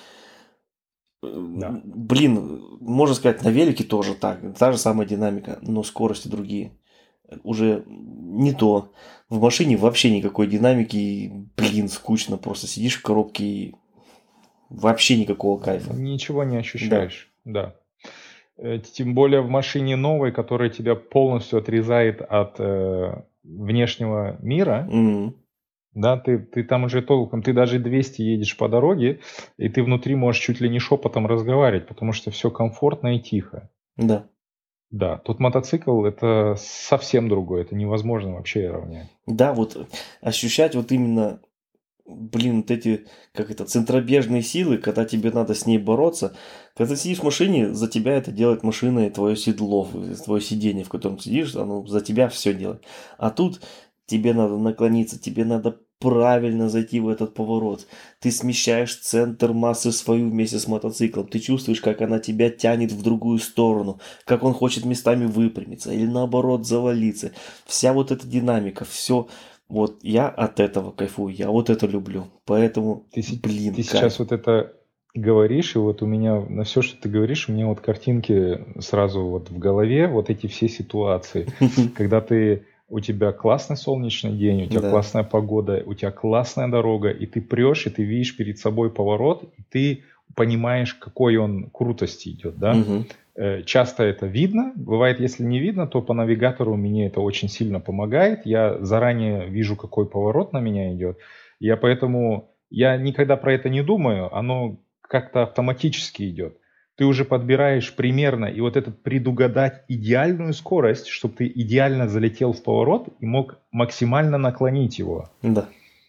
Да. Блин, можно сказать, на велике тоже так, та же самая динамика, но скорости другие. Уже не то. В машине вообще никакой динамики, и, блин, скучно, просто сидишь в коробке и вообще никакого кайфа. Ничего не Да. ощущаешь, да. Э, Тем более в машине новой, которая тебя полностью отрезает от э, внешнего мира, Мгм. Да, ты, ты там уже толком, ты даже двести едешь по дороге, и ты внутри можешь чуть ли не шепотом разговаривать, потому что все комфортно и тихо. Да. Да, тут мотоцикл это совсем другое, это невозможно вообще равнять. Да, вот ощущать вот именно, блин, вот эти, как это, центробежные силы, когда тебе надо с ней бороться. Когда ты сидишь в машине, за тебя это делает машина и твое седло, твое сиденье, в котором ты сидишь, оно за тебя все делает. А тут тебе надо наклониться, тебе надо правильно зайти в этот поворот. Ты смещаешь центр массы свою вместе с мотоциклом. Ты чувствуешь, как она тебя тянет в другую сторону, как он хочет местами выпрямиться или наоборот завалиться. Вся вот эта динамика, все. Вот я от этого кайфую, я вот это люблю. Поэтому, Ты, се- блин, ты кайф. сейчас вот это говоришь, и вот у меня на все, что ты говоришь, у меня вот картинки сразу вот в голове, вот эти все ситуации, когда ты у тебя классный солнечный день, у тебя Да. классная погода, у тебя классная дорога, и ты прешь, и ты видишь перед собой поворот, и ты понимаешь, какой он крутости идет, да? Мгм. Э, Часто это видно. Бывает, если не видно, то по навигатору мне это очень сильно помогает. Я заранее вижу, какой поворот на меня идет. Я поэтому, я никогда про это не думаю, оно как-то автоматически идет. Ты уже подбираешь примерно, и вот это предугадать идеальную скорость, чтобы ты идеально залетел в поворот и мог максимально наклонить его. Да.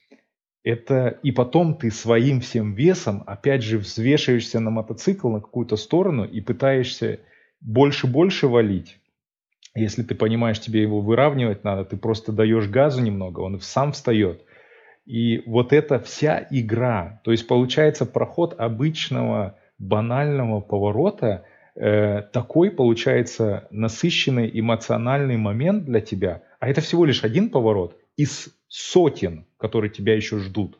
Это и потом ты своим всем весом опять же взвешиваешься на мотоцикл на какую-то сторону и пытаешься больше-больше валить. Если ты понимаешь, тебе его выравнивать надо, ты просто даешь газу немного, он сам встает. И вот эта вся игра, то есть получается проход обычного банального поворота, э, такой получается насыщенный эмоциональный момент для тебя. А это всего лишь один поворот из сотен, которые тебя еще ждут.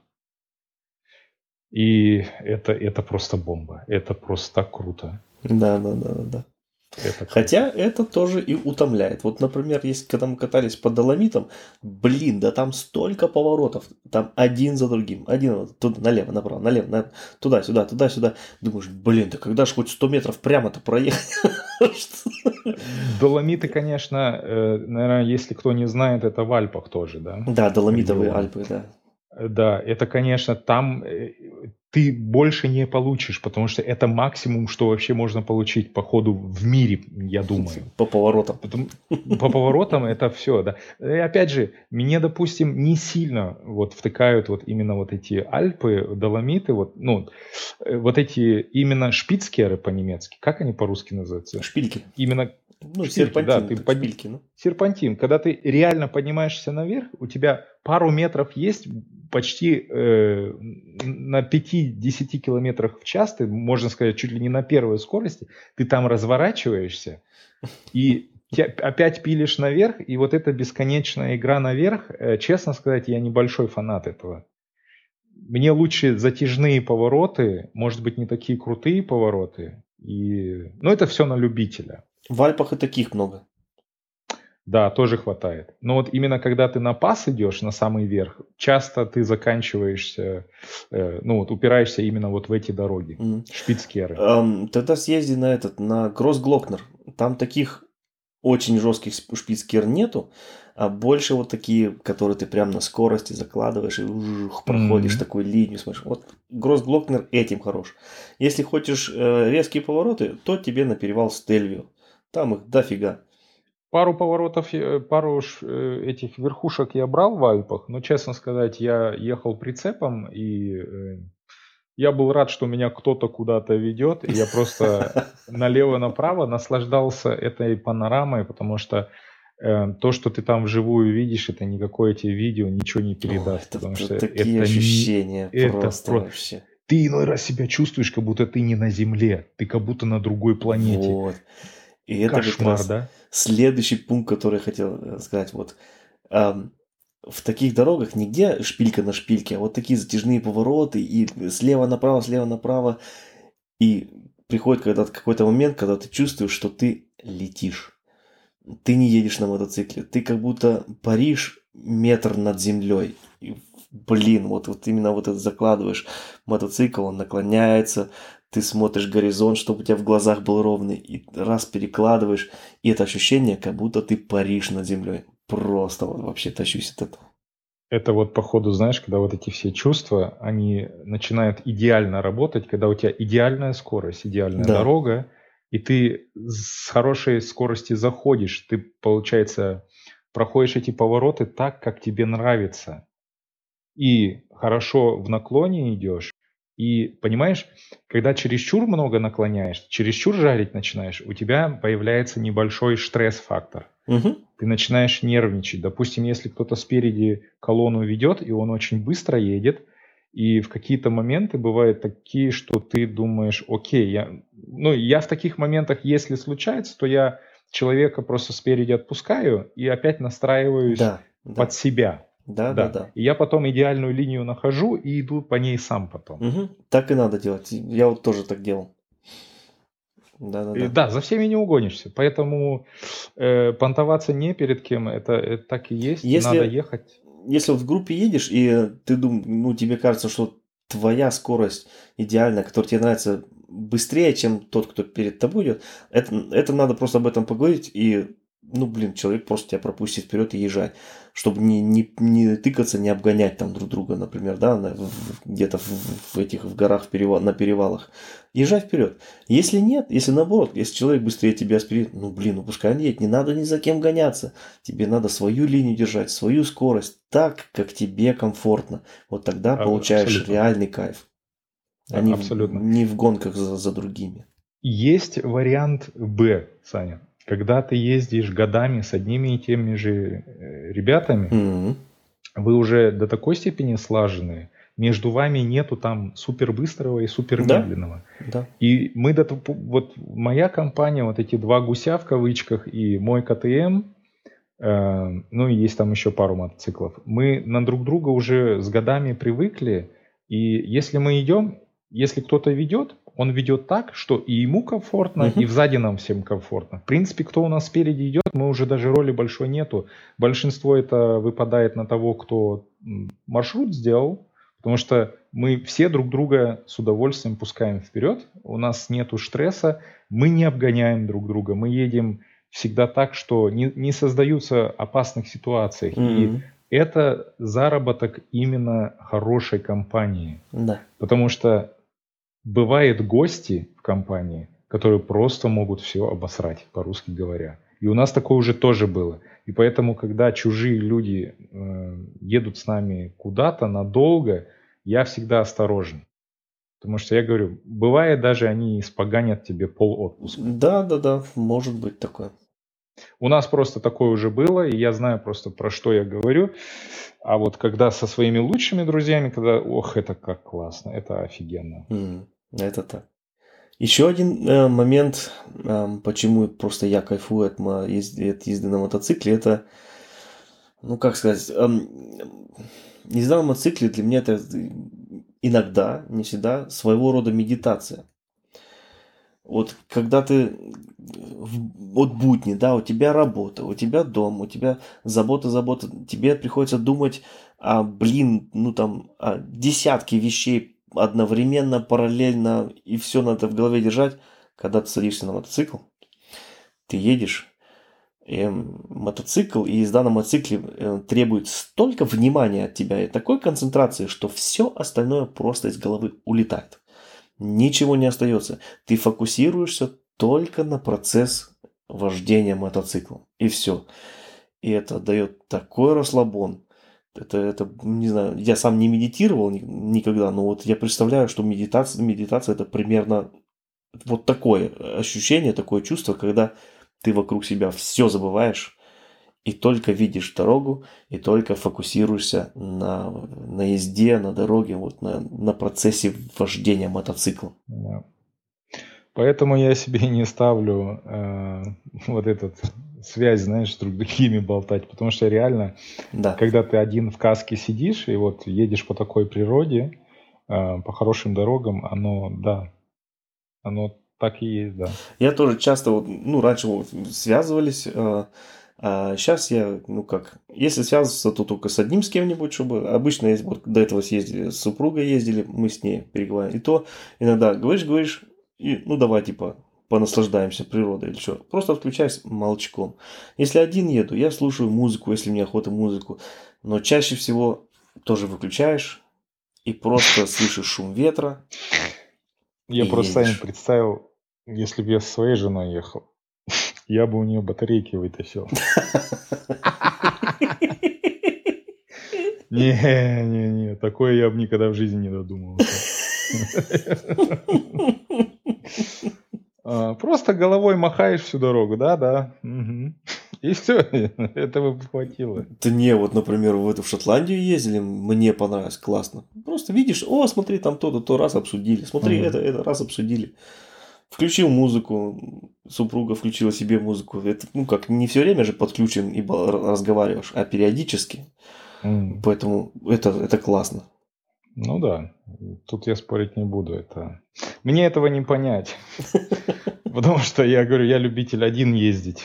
И это, это просто бомба. Это просто так круто. Да, да, да, да, да. Это круто. Хотя это тоже и утомляет. Вот, например, если когда мы катались по Доломитам, блин, да там столько поворотов, там один за другим, один туда, налево, направо, налево, налево, туда, сюда, туда, сюда. Думаешь, блин, да когда ж хоть сто метров прямо-то проехать? Доломиты, конечно, э, наверное, если кто не знает, это в Альпах тоже, да? Да, Доломитовые Регион. Альпы, да. Да, это, конечно, там э, ты больше не получишь, потому что это максимум, что вообще можно получить по ходу в мире, я думаю. По поворотам. Потом- по поворотам это все, да. И опять же, мне, допустим, не сильно вот втыкают вот именно вот эти Альпы, Доломиты, вот, ну, э, вот эти именно шпицкеры по-немецки, как они по-русски называются? Шпильки. Именно Ну, шпильки, серпантин, да, ты так, под- шпильки, ну. серпантин, когда ты реально поднимаешься наверх, у тебя пару метров есть, почти э, на пяти-десяти километрах в час, ты, можно сказать, чуть ли не на первой скорости, ты там разворачиваешься и те- опять пилишь наверх, и вот эта бесконечная игра наверх, э, честно сказать, я небольшой фанат этого. Мне лучше затяжные повороты, может быть, не такие крутые повороты, и... но это все на любителя. В Альпах и таких много. Да, тоже хватает. Но вот именно когда ты на пас идешь, на самый верх, часто ты заканчиваешься, э, ну вот упираешься именно вот в эти дороги, Мгм. шпицкеры. Ам, тогда съезди на этот, на Гроссглокнер. Там таких очень жестких сп- шпицкер нету, а больше вот такие, которые ты прям на скорости закладываешь и уж, проходишь Мгм. такую линию, смотришь. Вот Гроссглокнер этим хорош. Если хочешь э, резкие повороты, то тебе на перевал Стельвио. Там их дофига. Пару поворотов, э, пару ш- э, этих верхушек я брал в Альпах, но, честно сказать, я ехал прицепом, и э, я был рад, что меня кто-то куда-то ведет, и я просто налево-направо наслаждался этой панорамой, потому что э, то, что ты там вживую видишь, это никакое тебе видео ничего не Ой, передаст, это потому т- что такие это не... ощущения Это просто про... вообще. Ты иной раз себя чувствуешь, как будто ты не на Земле, ты как будто на другой планете. Вот. И это как Кошмар, раз да? следующий пункт, который я хотел э, сказать. Вот ам, в таких дорогах нигде шпилька на шпильке, а вот такие затяжные повороты и слева направо, слева направо. И приходит когда-то какой-то момент, когда ты чувствуешь, что ты летишь. Ты не едешь на мотоцикле, ты как будто паришь метр над землей. И, блин, вот, вот именно вот это закладываешь мотоцикл, он наклоняется, ты смотришь горизонт, чтобы у тебя в глазах был ровный, и раз перекладываешь, и это ощущение, как будто ты паришь над землей. Просто вот вообще тащусь от этого. Это вот походу, знаешь, когда вот эти все чувства, они начинают идеально работать, когда у тебя идеальная скорость, идеальная Да. дорога, и ты с хорошей скорости заходишь, ты, получается, проходишь эти повороты так, как тебе нравится, и хорошо в наклоне идешь, и понимаешь, когда чересчур много наклоняешь, чересчур жарить начинаешь, у тебя появляется небольшой стресс-фактор. Угу. Ты начинаешь нервничать. Допустим, если кто-то спереди колонну ведет, и он очень быстро едет, и в какие-то моменты бывают такие, что ты думаешь, окей, я... ну, я в таких моментах, если случается, то я человека просто спереди отпускаю и опять настраиваюсь Да, да. под себя. Да, да, да. И я потом идеальную линию нахожу и иду по ней сам потом. Угу. Так и надо делать. Я вот тоже так делал. Да, да, И да. да, за всеми не угонишься. Поэтому э, понтоваться не перед кем, это, это так и есть. Если, Надо ехать. если вот в группе едешь, и ты думаешь, ну, тебе кажется, что твоя скорость идеальная, которая тебе нравится быстрее, чем тот, кто перед тобой идет, это, это надо просто об этом поговорить, и, ну, блин, человек просто тебя пропустит вперед и езжать, чтобы не, не, не тыкаться, не обгонять там друг друга, например, да, на, в, где-то в, в этих в горах, в перевал, на перевалах. Езжай вперед. Если нет, если наоборот, если человек быстрее тебя спереди, ну, блин, ну, пускай он едет, не надо ни за кем гоняться. Тебе надо свою линию держать, свою скорость, так, как тебе комфортно. Вот тогда А, получаешь абсолютно. реальный кайф. А, А не, абсолютно. В, не в гонках за, за другими. Есть вариант Б, Саня. Когда ты ездишь годами с одними и теми же э, ребятами, Mm-hmm. вы уже до такой степени слажены, между вами нету там супер быстрого и супер Да, медленного. да. И мы до того- вот моя компания, вот эти два гуся в кавычках и мой ка тэ эм, э, ну и есть там еще пару мотоциклов. Мы на друг друга уже с годами привыкли, и если мы идем, если кто-то ведет, он ведет так, что и ему комфортно, Мгм. и сзади нам всем комфортно. В принципе, кто у нас спереди идет, мы уже даже роли большой нету. Большинство это выпадает на того, кто м, маршрут сделал, потому что мы все друг друга с удовольствием пускаем вперед, у нас нету стресса, мы не обгоняем друг друга, мы едем всегда так, что не, не создаются опасных ситуаций. И Мгм. это заработок именно хорошей компании. Да. Потому что бывают гости в компании, которые просто могут все обосрать, по-русски говоря. И у нас такое уже тоже было. И поэтому, когда чужие люди э, едут с нами куда-то надолго, я всегда осторожен. Потому что я говорю, бывает даже они испоганят тебе пол отпуска. Да, да, да, может быть такое. У нас просто такое уже было, и я знаю просто, про что я говорю. А вот когда со своими лучшими друзьями, когда, ох, это как классно, это офигенно. М, Это так. Еще один э, момент, эм, почему просто я кайфую от, мо- езды, от езды на мотоцикле, это, ну как сказать, эм, езда на мотоцикле для меня это иногда, не всегда, своего рода медитация. Вот когда ты в- вот будни, да, у тебя работа, у тебя дом, у тебя забота, забота, тебе приходится думать о, блин, ну там, о десятке вещей одновременно, параллельно, и все надо в голове держать. Когда ты садишься на мотоцикл, ты едешь, эм, мотоцикл и езда на мотоцикле э, требует столько внимания от тебя и такой концентрации, что все остальное просто из головы улетает. Ничего не остается. Ты фокусируешься только на процесс вождения мотоциклом. И все. И это дает такой расслабон. Это, это, не знаю, я сам не медитировал ни- никогда, но вот я представляю, что медитация, медитация это примерно вот такое ощущение, такое чувство, когда ты вокруг себя все забываешь и только видишь дорогу, и только фокусируешься на, на езде, на дороге, вот на, на процессе вождения мотоцикла. Да. Поэтому я себе не ставлю э, вот этот связь, знаешь, с друг другими болтать, потому что реально, Да. когда ты один в каске сидишь и вот едешь по такой природе, э, по хорошим дорогам, оно, да, оно так и есть, да. Я тоже часто, вот, ну, раньше вот связывались, а, а сейчас я, ну как, если связываться, то только с одним с кем-нибудь, чтобы обычно, если вот до этого съездили, с супругой ездили, мы с ней переговорим. И то иногда говоришь, говоришь, и ну давай типа понаслаждаемся природой или что. Просто включаюсь молчком. Если один еду, я слушаю музыку, если мне охота музыку. Но чаще всего тоже выключаешь и просто слышишь шум ветра. Я просто Саня представил, если бы я со своей женой ехал, я бы у нее батарейки вытащил. Не-не-не, такое я бы никогда в жизни не додумался. Просто головой махаешь всю дорогу, да-да. И все, этого бы хватило. Да не, вот, например, в эту в Шотландию ездили, мне понравилось, классно. Просто видишь, о, смотри, там то-то, то раз обсудили, смотри, это, это раз обсудили. Включил музыку, супруга включила себе музыку. Это, ну, как, не все время же подключен и разговариваешь, а периодически. Mm. Поэтому это, это классно. Ну да, тут я спорить не буду. Это... Мне этого не понять. Потому что я говорю, я любитель один ездить.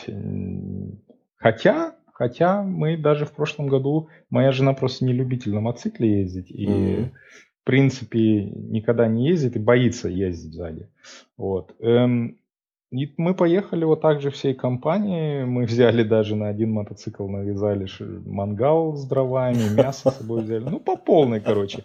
Хотя, хотя мы даже в прошлом году, моя жена просто не любитель на мотоцикле ездить. И mm-hmm. в принципе никогда не ездит и боится ездить сзади. Вот. Эм, и мы поехали вот так же всей компанией. Мы взяли даже на один мотоцикл, навязали мангал с дровами, мясо с собой взяли. Ну, по полной, короче.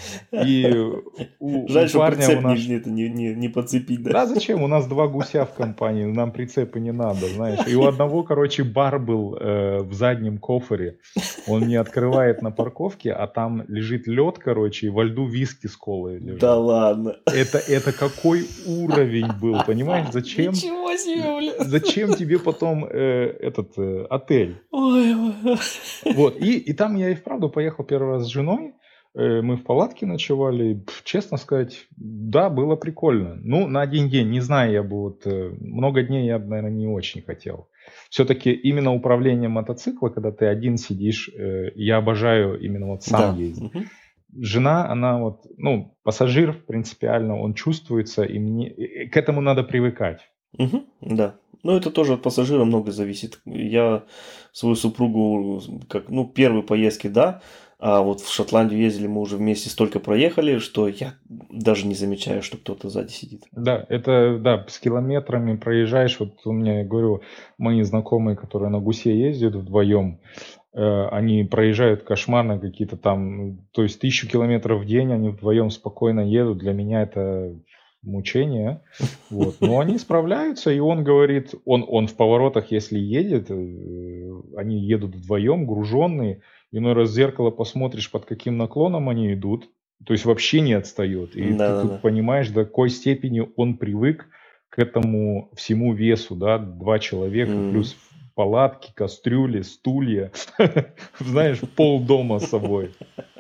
И у, Жаль, у что прицеп у нас... не, не, не, не подцепить. Да? да, зачем? У нас два гуся в компании, нам прицепы не надо, знаешь. И у одного, короче, бар был э, в заднем кофре. Он не открывает на парковке, а там лежит лед, короче, и во льду виски с колой лежит. Да ладно. Это, это какой уровень был, понимаешь? Зачем? Ничего себе, бля. Зачем тебе потом э, этот э, отель? Ой, ой. Вот, и, и там я и вправду поехал первый раз с женой. Мы в палатке ночевали, честно сказать, да, было прикольно. Ну, на один день, не знаю, я бы вот, много дней я бы, наверное, не очень хотел. Все-таки именно управление мотоцикла, когда ты один сидишь, я обожаю именно вот сам да. ездить. Угу. Жена, она вот, ну, пассажир принципиально, он чувствуется, и мне, и к этому надо привыкать. Угу, да. Ну, это тоже от пассажира много зависит. Я свою супругу, как, ну, первые поездки, да, а вот в Шотландию ездили, мы уже вместе столько проехали, что я даже не замечаю, что кто-то сзади сидит. Да, это, да, с километрами проезжаешь. Вот у меня, я говорю, мои знакомые, которые на гусе ездят вдвоем, э, они проезжают кошмарно какие-то там, то есть тысячу километров в день, они вдвоем спокойно едут. Для меня это мучение. Вот. Но они справляются, и он говорит, он, он в поворотах, если едет, э, они едут вдвоем, груженные. Иной раз в зеркало посмотришь, под каким наклоном они идут, то есть вообще не отстает. И да, ты да, тут да. понимаешь, до какой степени он привык к этому всему весу, да, два человека, mm. плюс палатки, кастрюли, стулья, знаешь, полдома с собой.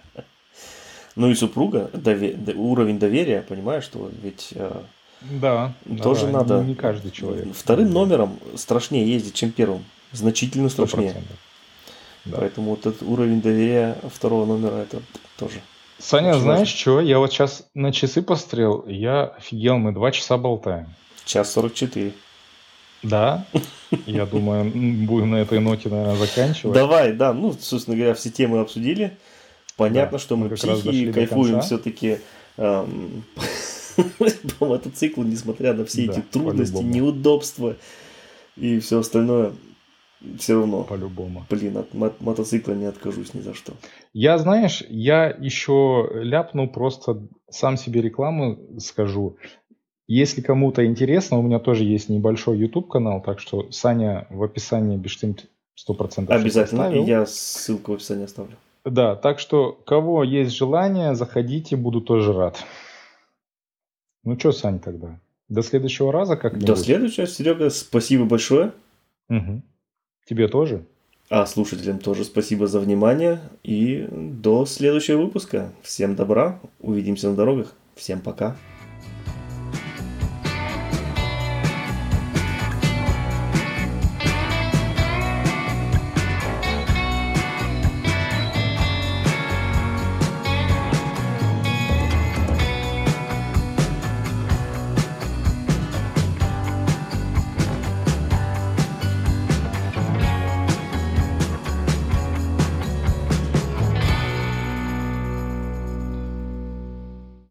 Ну и супруга, уровень доверия, понимаешь, что ведь да, тоже надо. Не каждый человек. Вторым номером страшнее ездить, чем первым, значительно страшнее. Да. Поэтому вот этот уровень доверия второго номера, это тоже. Саня, знаешь что? Я вот сейчас на часы посмотрел, я офигел, мы два часа болтаем. Час сорок четыре. Да? Я думаю, будем на этой ноте, наверное, заканчивать. Давай, да, ну, собственно говоря, все темы обсудили. Понятно, да, что мы, мы психи, кайфуем все-таки эм, по мотоциклу, несмотря на все да, эти трудности, по-любому. Неудобства и все остальное. Все равно. По-любому. Блин, от мотоцикла не откажусь ни за что. Я, знаешь, я еще ляпну, просто сам себе рекламу скажу. Если кому-то интересно, у меня тоже есть небольшой YouTube-канал, так что Саня в описании Бештимт сто процентов обязательно, и я ссылку в описании оставлю. Да, так что, кого есть желание, заходите, буду тоже рад. Ну что, Сань, тогда? До следующего раза как-нибудь? До следующего, Серега, спасибо большое. Угу. Тебе тоже? А слушателям тоже спасибо за внимание. И до следующего выпуска. Всем добра. Увидимся на дорогах. Всем пока.